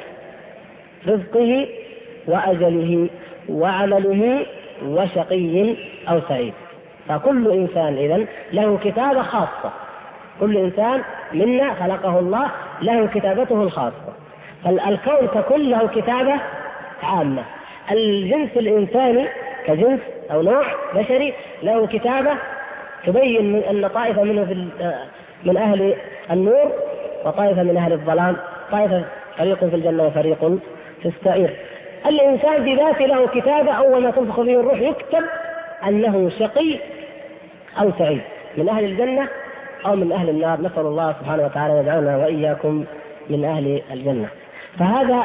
رزقه وأجله وعمله وشقي أو سعيد. فكل إنسان إذن له كتابة خاصة، كل إنسان منا خلقه الله له كتابته الخاصة. فالكون ككل له كتابة عامة. الجنس الإنساني كجنس أو نوع بشري له كتابة تبين أن طائفة منه من أهل النور وطائفة من أهل الظلام، طائفة فريق في الجنة وفريق في السعير. الإنسان بذاته له كتابة، أول ما تنفخ فيه الروح يكتب أنه شقي أو سعيد، من أهل الجنة أو من أهل النار. نسأل الله سبحانه وتعالى يجعلنا وإياكم من أهل الجنة. فهذا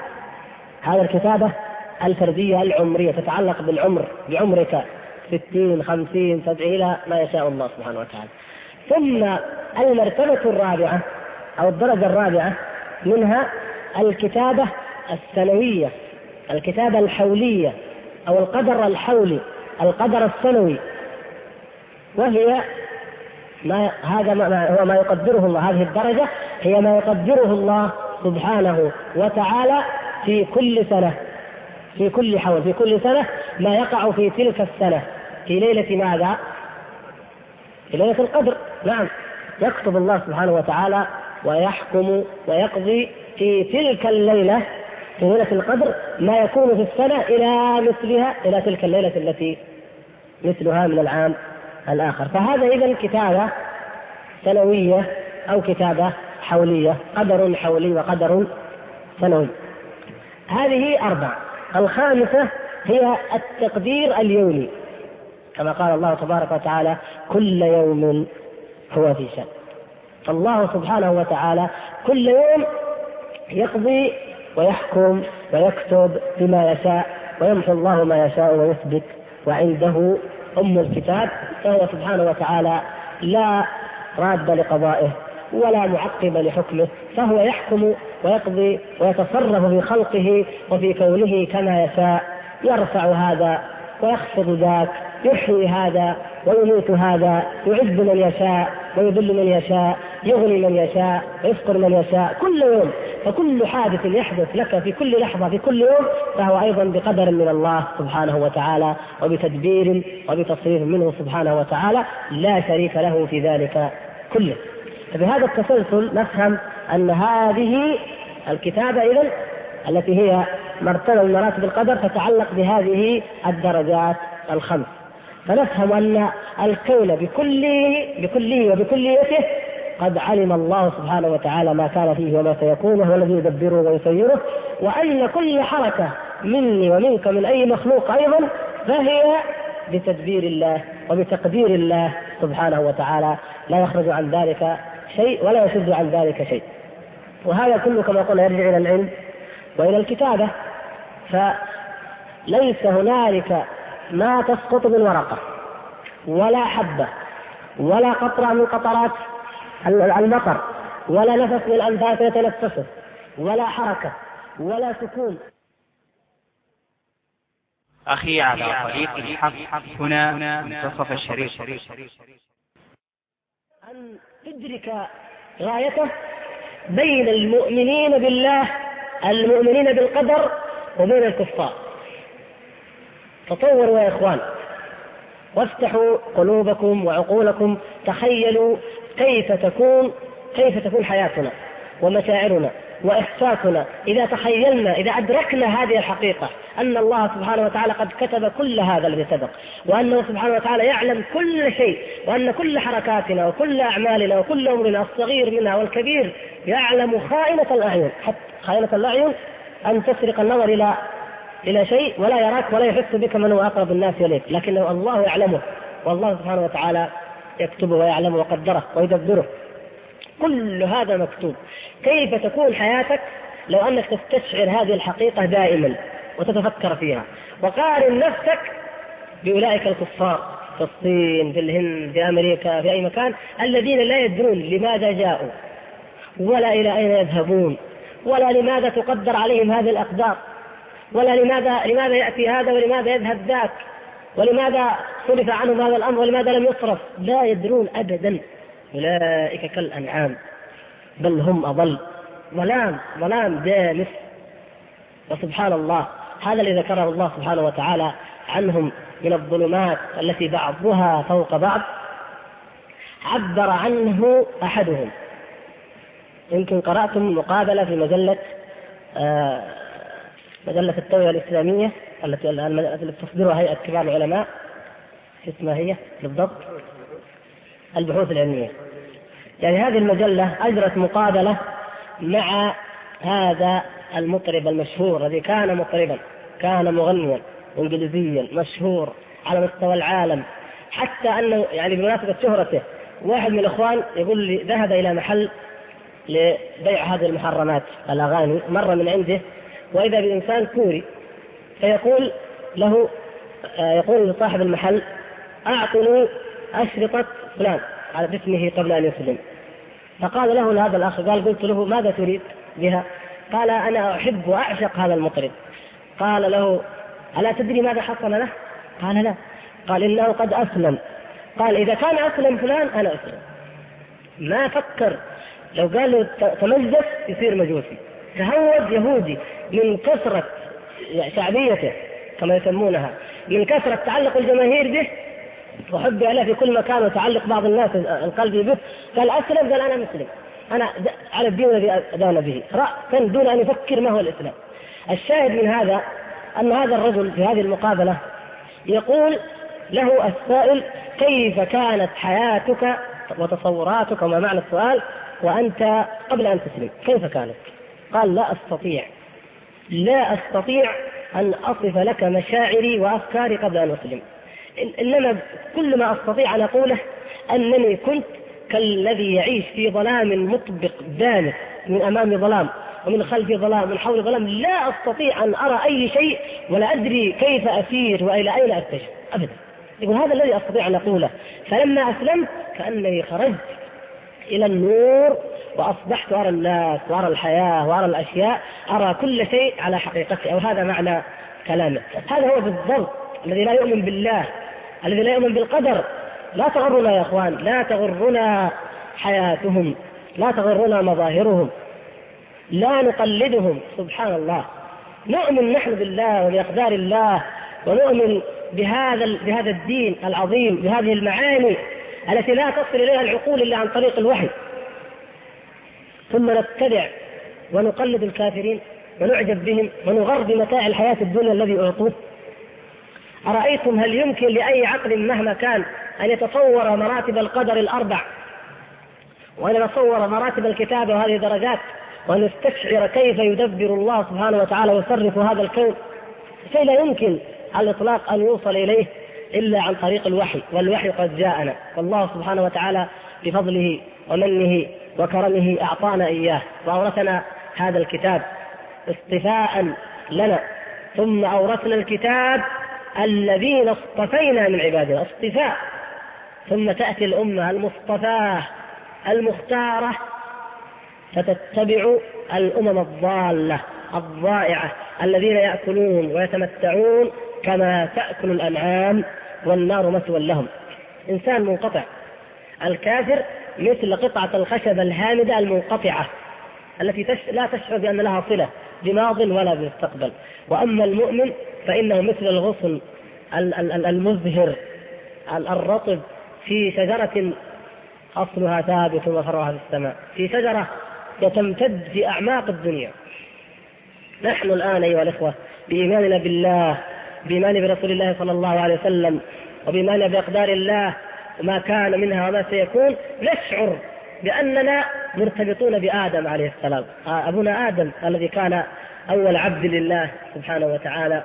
الكتابة الفردية العمرية تتعلق بالعمر، بعمرك 60 50 70 إلى ما يشاء الله سبحانه وتعالى. ثم المرتبة الرابعة أو الدرجة الرابعة منها الكتابة السنوية، الكتابة الحولية أو القدر الحولي، القدر السنوي، وهي هذا هو ما يقدره الله. هذه الدرجة هي ما يقدره الله سبحانه وتعالى في كل سنة، في كل حول، في كل سنة ما يقع في تلك السنة في ليلة ماذا؟ في ليلة القدر. نعم، يكتب الله سبحانه وتعالى ويحكم ويقضي في تلك الليلة، في ليلة القدر، ما يكون في السنة إلى مثلها، إلى تلك الليلة التي مثلها من العام الآخر. فهذا إذن كتابة سنوية أو كتابة حولية، قدر حولي وقدر سنوي. هذه 4. الخامسة هي التقدير اليومي، كما قال الله تبارك وتعالى: كل يوم هو في شأن. الله سبحانه وتعالى كل يوم يقضي ويحكم ويكتب بما يشاء، ويمحو الله ما يشاء ويثبت، وعنده أم الكتاب. فهو سبحانه وتعالى لا راد لقضائه ولا معقب لحكمه، فهو يحكم ويقضي ويتصرف في خلقه وفي كونه كما يشاء، يرفع هذا ويخفض ذاك، يحيي هذا ويميت هذا، يعز من يشاء ويذل من يشاء، يغني من يشاء ويفقر من يشاء كل يوم. فكل حادث يحدث لك في كل لحظة في كل يوم فهو أيضا بقدر من الله سبحانه وتعالى وبتدبير وبتصريف منه سبحانه وتعالى، لا شريك له في ذلك كله. فبهذا التسلسل نفهم أن هذه الكتابة إذن التي هي مرتبة من مراتب القدر تتعلق بهذه الدرجات الخمس. فنفهم أن الكون بكله وبكليته قد علم الله سبحانه وتعالى ما كان فيه وما سيكون، هو الذي يدبره ويسيره، وأن كل حركة مني ومنك من أي مخلوق أيضا فهي بتدبير الله وبتقدير الله سبحانه وتعالى، لا يخرج عن ذلك شيء ولا يشد عن ذلك شيء. وهذا كله كما قلنا يرجع إلى العلم وإلى الكتابة. فليس هنالك ما تسقط من ورقة ولا حبة ولا قطرة من قطرات المطر ولا نفس من الأنفاس يتنفسه ولا حركة ولا سكون. أخي على طريق الحق هنا منتصف الشريط. أن تدرك غايته بين المؤمنين بالله المؤمنين بالقدر وبين الكفار. تطوروا يا إخوان، وافتحوا قلوبكم وعقولكم، تخيلوا كيف تكون حياتنا ومشاعرنا وإحساسنا إذا تخيلنا، إذا أدركنا هذه الحقيقة أن الله سبحانه وتعالى قد كتب كل هذا الذي سبق، وأنه سبحانه وتعالى يعلم كل شيء، وأن كل حركاتنا وكل أعمالنا وكل أمرنا الصغير منها والكبير يعلم خائنة الأعين، حتى خائنة الأعين أن تسرق النظر إلى شيء ولا يراك ولا يحس بك من هو أقرب الناس إليك، لكنه الله يعلمه، والله سبحانه وتعالى يكتبه ويعلمه ويقدره ويدبره. كل هذا مكتوب. كيف تكون حياتك لو أنك تستشعر هذه الحقيقة دائما وتتفكر فيها؟ وقارن نفسك بأولئك الكفار في الصين، في الهند، في أمريكا، في أي مكان، الذين لا يدرون لماذا جاءوا ولا إلى أين يذهبون ولا لماذا تقدر عليهم هذه الأقدار ولا لماذا يأتي هذا ولماذا يذهب ذاك ولماذا صرف عنهم هذا الأمر ولماذا لم يصرف. لا يدرون أبدا. أولئك كالأنعام بل هم أضل. ظلام دامس. وسبحان الله، هذا الذي ذكره الله سبحانه وتعالى عنهم من الظلمات التي بعضها فوق بعض، عبر عنه أحدهم. يمكن قرأتم مقابلة في مجلة التوعية الإسلامية التي تصدرها هيئة كبار العلماء، اسمها هي بالضبط البحوث العلمية. يعني هذه المجلة أجرت مقابلة مع هذا المطرب المشهور الذي كان مطربا، كان مغنيا إنجليزيا مشهور على مستوى العالم، حتى أنه يعني بمناسبة شهرته واحد من الإخوان يقول لي ذهب إلى محل لبيع هذه المحرمات الأغاني، مر من عنده وإذا بإنسان كوري، فيقول له يقول لصاحب المحل أعطني أشرطة فلان على اسمه قبل أن يسلم. فقال له هذا الأخ، قلت له ماذا تريد بها؟ قال أنا أحب وأعشق هذا المطرب. قال له ألا تدري ماذا حصل له؟ قال لا. قال إنه قد أسلم. قال إذا كان أسلم فلان أنا أسلم. ما فكر، لو قال له تمجس يصير مجوسي، تهود يهودي من كثرة شعبيته كما يسمونها، من كثرة تعلق الجماهير به وحب له في كل مكان وتعلق بعض الناس القلب به، قال أسلم، قال أنا مسلم، أنا على الدين الذي أدان به رأسا دون أن يفكر ما هو الإسلام. الشاهد من هذا أن هذا الرجل في هذه المقابلة يقول له السائل كيف كانت حياتك وتصوراتك وما معنى السؤال وأنت قبل أن تسلم، كيف كانت؟ قال لا أستطيع أن أصف لك مشاعري وأفكاري قبل أن أسلم، إنما كل ما أستطيع أن أقوله أنني كنت كالذي يعيش في ظلام مطبق دامس، من أمامي ظلام ومن خلفي ظلام ومن حولي ظلام، لا أستطيع أن أرى أي شيء ولا أدري كيف أسير وإلى أين أتجه أبدا. يقول هذا الذي أستطيع أن أقوله. فلما أسلمت كأنني خرجت إلى النور وأصبحت أرى الناس وأرى الحياة وأرى الأشياء، أرى كل شيء على حقيقته. أو هذا معنى كلامه. هذا هو بالضبط الذي لا يؤمن بالله، الذي لا يؤمن بالقدر. لا تغرنا يا أخوان، لا تغرنا حياتهم، لا تغرنا مظاهرهم، لا نقلدهم. سبحان الله، نؤمن نحن بالله وبأقدار الله، ونؤمن بهذا الدين العظيم، بهذه المعاني التي لا تصل إليها العقول إلا عن طريق الوحي، ثم نتبع ونقلد الكافرين ونعجب بهم ونغر بمتاع الحياة الدنيا الذي أعطوه. أرأيتم هل يمكن لأي عقل مهما كان أن يتصور مراتب القدر الأربع، وأن يتصور مراتب الكتابة وهذه درجات، وأن يستشعر كيف يدبر الله سبحانه وتعالى ويصرف هذا الكون؟ شيء لا يمكن على الإطلاق أن يوصل إليه إلا عن طريق الوحي، والوحي قد جاءنا، والله سبحانه وتعالى بفضله ومنه وكرمه أعطانا إياه وأورثنا هذا الكتاب اصطفاء لنا، ثم أورثنا الكتاب الذين اصطفينا من عبادنا، اصطفاء، ثم تأتي الأمة المصطفاة المختارة فتتبع الأمم الضالة الضائعة الذين يأكلون ويتمتعون كما تأكل الأنعام والنار مثوى لهم. إنسان منقطع. الكافر مثل قطعة الخشب الهامدة المنقطعة التي لا تشعر بأن لها صلة بماض ولا بمستقبل. وأما المؤمن فإنه مثل الغصن المزهر الرطب في شجرة أصلها ثابت وفرعها في السماء، في شجرة تمتد في أعماق الدنيا. نحن الآن أيها الإخوة بإيماننا بالله، بإيمان برسول الله صلى الله عليه وسلم، وبإيمان بأقدار الله وما كان منها وما سيكون، نشعر بأننا مرتبطون بآدم عليه السلام، أبونا آدم الذي كان أول عبد لله سبحانه وتعالى،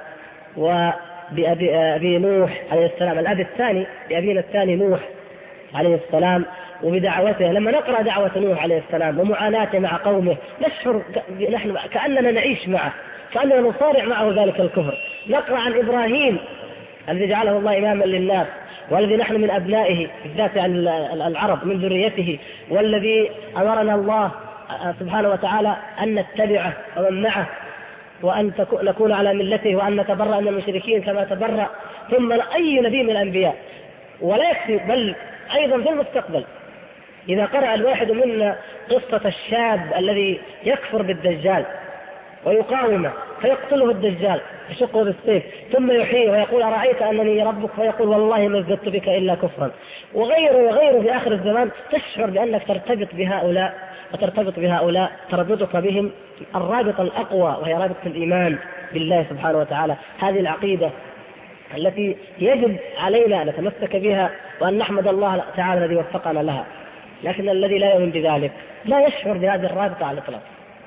وبأبي نوح عليه السلام الأب الثاني بأبينا الثاني نوح عليه السلام، وبدعوته. لما نقرأ دعوة نوح عليه السلام ومعاناته مع قومه نشعر نحن كأننا نعيش معه، كأننا نصارع معه ذلك الكفر. نقرأ عن إبراهيم الذي جعله الله إماما للناس، والذي نحن من أبنائه بالذات عن العرب من ذريته، والذي أمرنا الله سبحانه وتعالى أن نتبعه ومن معه، وأن نكون على ملته، وأن نتبرأ من المشركين كما تبرأ. ثم أي نبي من الأنبياء. ولا يكفي، بل أيضا في المستقبل إذا قرأ الواحد منا قصة الشاب الذي يكفر بالدجال ويقاومه فيقتله الدجال يشقه بالسيف ثم يحييه ويقول أرأيت أنني ربك، فيقول والله ما ازددت بك إلا كفرا، وغيره في آخر الزمان، تشعر بأنك ترتبط بهؤلاء وترتبط بهؤلاء تربطك بهم الرابطة الأقوى، وهي رابطة الإيمان بالله سبحانه وتعالى. هذه العقيدة التي يجب علينا أن نتمسك بها وأن نحمد الله تعالى الذي وفقنا لها. لكن الذي لا يؤمن بذلك لا يشعر بهذه الرابطة على الإطلاق،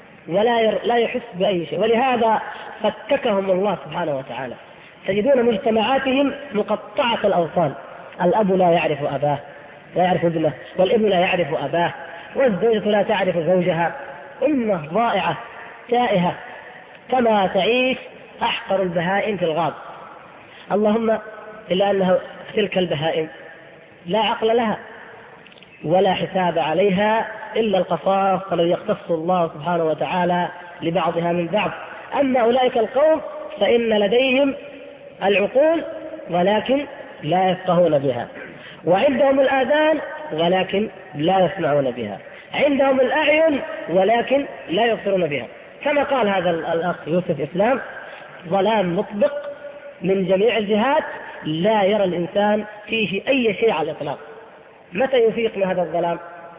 لا يحس بأي شيء. ولهذا فككهم الله سبحانه وتعالى. تجدون مجتمعاتهم مقطعة الأوصال، الأب لا يعرف أباه، لا يعرف ابنه، والابن لا يعرف أباه، والزوجة لا تعرف زوجها. أمة ضائعة تائهة كما تعيش أحقر البهائم في الغاب. اللهم إلا أنها تلك البهائم لا عقل لها ولا حساب عليها إلا القصاص، فلو يختص الله سبحانه وتعالى لبعضها من بعض. أما أولئك القوم فإن لديهم العقول ولكن لا يفقهون بها، وعندهم الآذان ولكن لا يسمعون بها، عندهم الأعين ولكن لا يبصرون بها. كما قال هذا الأخ يوسف إسلام: ظلام مطبق من جميع الجهات لا يرى الإنسان فيه أي شيء على الإطلاق. متى يفيق من هذا الظلام؟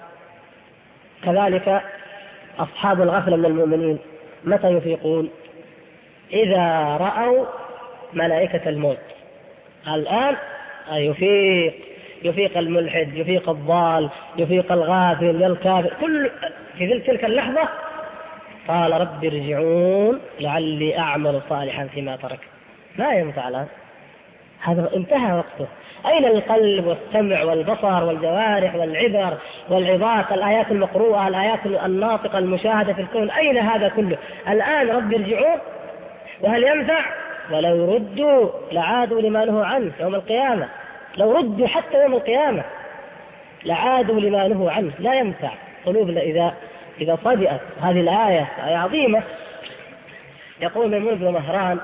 كذلك أصحاب الغفلة من المؤمنين متى يفيقون؟ إذا رأوا ملائكة الموت. الآن يفيق الملحد، يفيق الضال، يفيق الغافل والكافر، كل في تلك اللحظة قال رب ارجعون لعلي أعمل صالحا فيما ترك. لا ينفع الآن، هذا انتهى وقته. أين القلب والسمع والبصر والجوارح والعبر والعظات، الآيات المقروءة، الآيات الناطقة المشاهدة في الكون؟ أين هذا كله الآن؟ رب ارجعون. وهل ينفع؟ ولو ردوا لعادوا لما نهوا عنه يوم القيامة. لو ردوا حتى يوم القيامة لعادوا لما نهوا عنه. لا ينفع. قلوبنا إذا صدئت هذه الآية عظيمة. يقول ميمون بن مهران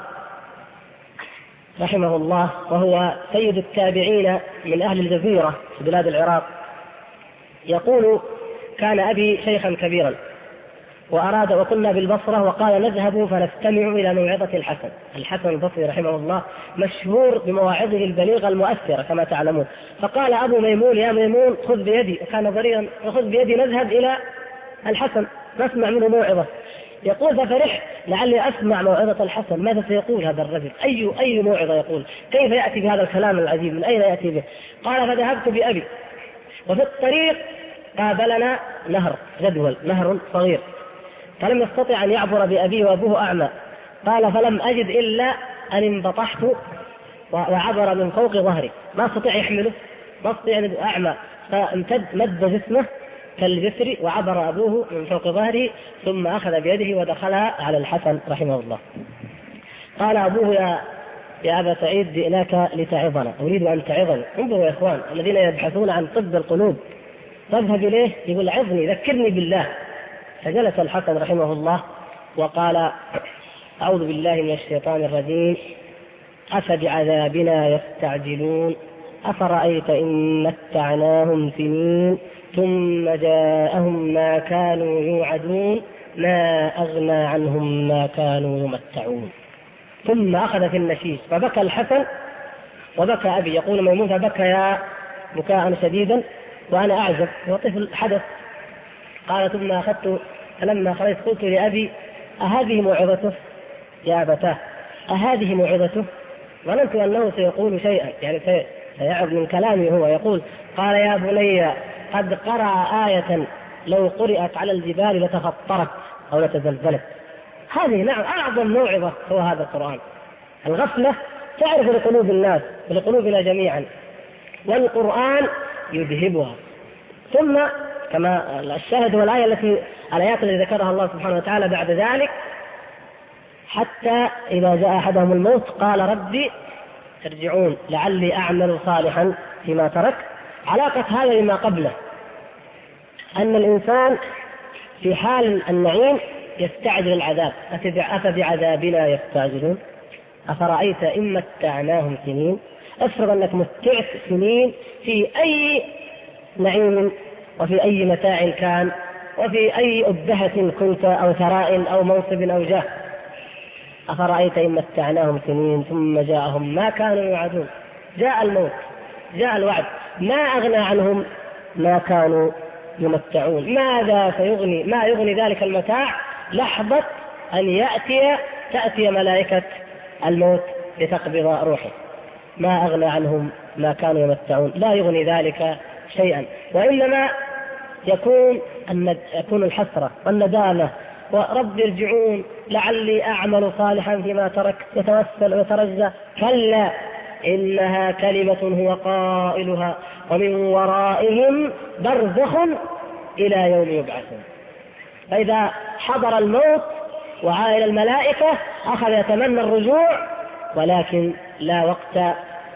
رحمه الله، وهو سيد التابعين من أهل الجزيرة في بلاد العراق، يقول: كان أبي شيخا كبيرا وكنا بالبصرة، وقال نذهب فنستمع إلى موعظة الحسن البصري رحمه الله، مشهور بمواعظه البليغة المؤثرة كما تعلمون. فقال أبو ميمون: يا ميمون خذ بيدي، وكان ضريرا، خذ بيدي نذهب إلى الحسن نسمع منه موعظة. يقول: ففرحت لعلي أسمع موعظة الحسن، ماذا سيقول هذا الرجل؟ أي موعظة يقول؟ كيف يأتي بهذا الكلام العجيب؟ من أين يأتي به؟ قال: فذهبت بأبي، وفي الطريق قابلنا نهر صغير، فلم يستطع أن يعبر بأبي وأبوه أعمى. قال: فلم أجد إلا أن انبطحت وعبر من فوق ظهري، ما استطيع يحمله، ما استطيع أعمى، فامتد مد جسمه كالجسر وعبر أبوه من فوق ظهره، ثم أخذ بيده ودخلها على الحسن رحمه الله. قال أبوه: يا أبا سعيد جئناك لتعظنا، أريد أن تعظني. انظروا يا إخوان الذين يبحثون عن طب القلوب، تذهب إليه يقول: عظني، ذكرني بالله. فجلس الحسن رحمه الله وقال: أعوذ بالله من الشيطان الرجيم، أفبعذابنا يستعجلون، أفرأيت إن متعناهم سنين ثم جاءهم ما كانوا يوعدون ما أغنى عنهم ما كانوا يمتعون. ثم أخذ في النشيج، فبكى الحسن وبكى أبي. يقول ميمون: فبكى بكاء شديدا وأنا أعجب، وطفل حدث. قال: ثم أخذت، فلما خرجت قلت لأبي: أهذه موعظته يا أبتاه؟ أهذه موعظته؟ ظننت أنه سيقول شيئا، يعني سيعظ من كلامه هو. يقول: قال: يا بني قد قرأ آية لو قرأت على الجبال لتفطرت أو لتزلزلت. هذه نعم أعظم موعظة هو هذا القرآن. الغفلة تعرف لقلوب الناس ولقلوبنا جميعا، والقرآن يذهبها. ثم كما الشاهد والآية الآيات التي ذكرها الله سبحانه وتعالى بعد ذلك: حتى إذا جاء أحدهم الموت قال ربي ارجعون لعلي أعمل صالحا فيما ترك. علاقة هذا بما قبله أن الإنسان في حال النعيم يستعجل العذاب: أفبعذابنا يستعجلون أفرأيت إن متعناهم سنين. افرض أنك متعت سنين في أي نعيم وفي أي متاع كان وفي أي أبهة كنت أو ثراء أو منصب أو جاه. أفرأيت إن متعناهم سنين ثم جاءهم ما كانوا يوعدون. جاء الموت، جاء الوعد، ما أغنى عنهم ما كانوا يمتعون. ماذا سيغني؟ ما يغني ذلك المتاع لحظة أن تأتي ملائكة الموت لتقبض روحه. ما أغنى عنهم ما كانوا يمتعون، لا يغني ذلك شيئا، وإنما يكون الحسرة والندامة: ورب ارجعون لعلي أعمل صالحا فيما ترك، يتوسل ويترجى. كلا إنها كلمة هو قائلها ومن ورائهم برزخ إلى يوم يبعثون. فإذا حضر الموت وعائل الملائكة أخذ يتمنى الرجوع، ولكن لا وقت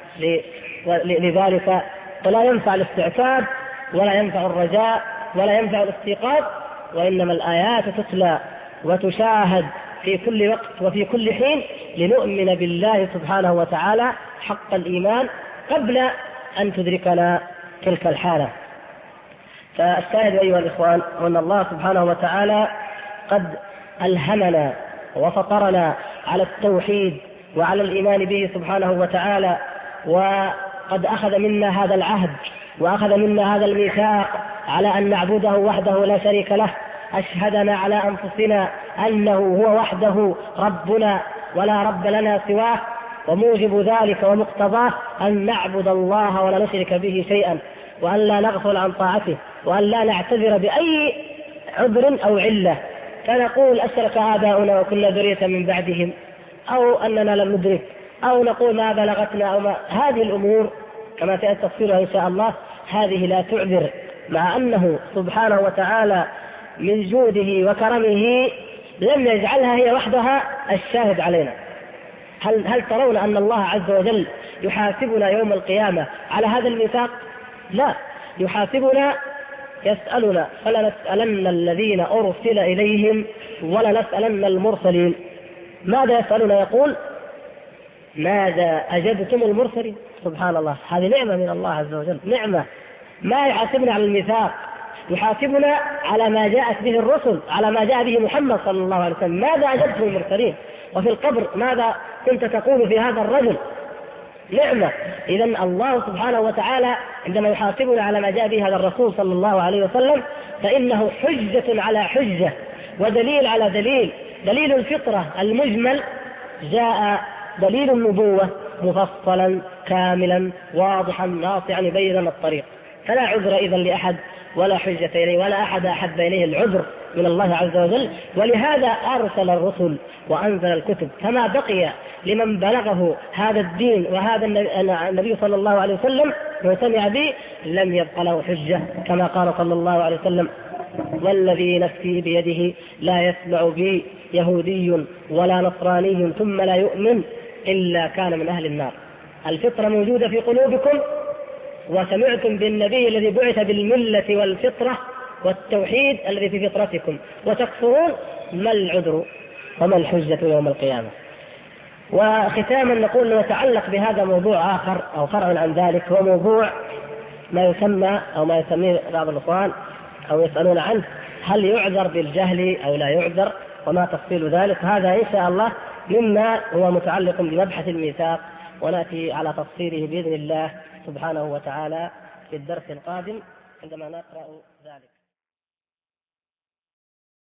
لذلك، ولا ينفع الاستعتاب ولا ينفع الرجاء ولا ينفع الاستيقاظ، وإنما الآيات تتلى وتشاهد في كل وقت وفي كل حين لنؤمن بالله سبحانه وتعالى حق الإيمان قبل أن تدركنا تلك الحالة. فالشاهد أيها الإخوان أن الله سبحانه وتعالى قد ألهمنا وفطرنا على التوحيد وعلى الإيمان به سبحانه وتعالى، وقد أخذ منا هذا العهد وأخذ منا هذا الميثاق على أن نعبده وحده لا شريك له. أشهدنا على أنفسنا أنه هو وحده ربنا ولا رب لنا سواه، وموجب ذلك ومقتضاه أن نعبد الله ولا نشرك به شيئا، وأن لا نغفل عن طاعته، وأن لا نعتذر بأي عذر أو علة فنقول أشرك آباؤنا وكنا ذرية من بعدهم، أو أننا لم ندرك، أو نقول ما بلغتنا، أو ما. هذه الأمور كما سيأتي تفصيلها إن شاء الله هذه لا تعذر، مع أنه سبحانه وتعالى من جوده وكرمه لم يجعلها هي وحدها الشاهد علينا. هل ترون أن الله عز وجل يحاسبنا يوم القيامة على هذا الميثاق؟ لا، يحاسبنا يسألنا: فلنسألن الذين أرسل إليهم ولنسألن المرسلين. ماذا يسألنا؟ يقول: ماذا أجبتم المرسلين؟ سبحان الله، هذه نعمة من الله عز وجل، نعمة. ما يحاسبنا على الميثاق، يحاسبنا على ما جاءت به الرسل، على ما جاء به محمد صلى الله عليه وسلم. ماذا أجبتم المرسلين؟ وفي القبر ماذا كنت تقول في هذا الرجل؟ نعمة. إذن الله سبحانه وتعالى عندما يحاسبنا على ما جاء به هذا الرسول صلى الله عليه وسلم فإنه حجة على حجة ودليل على دليل. دليل الفطرة المجمل جاء دليل النبوة مفصلا كاملا واضحا ناصعا يبين الطريق، فلا عذر إذن لأحد ولا حجة إليه، ولا أحد أحب إليه العذر من الله عز وجل. ولهذا أرسل الرسل وأنزل الكتب، فما بقي لمن بلغه هذا الدين وهذا النبي صلى الله عليه وسلم وسمع به لم يبق له حجة، كما قال صلى الله عليه وسلم: والذي نفسي بيده لا يسمع بي يهودي ولا نصراني ثم لا يؤمن إلا كان من أهل النار. الفطرة موجودة في قلوبكم، وسمعتم بالنبي الذي بعث بالملة والفطرة والتوحيد الذي في فطرتكم، وتكفرون، ما العذر وما الحجة يوم القيامة؟ وختاما نقول نتعلق بهذا موضوع آخر أو فرع عن ذلك، هو موضوع ما يسمى أو ما يسميه بعض الإخوان أو يسألون عنه: هل يعذر بالجهل أو لا يعذر، وما تفصيل ذلك؟ هذا إن شاء الله مما هو متعلق بمبحث الميثاق، ونأتي على تفصيله بإذن الله سبحانه وتعالى في الدرس القادم عندما نقرأ ذلك.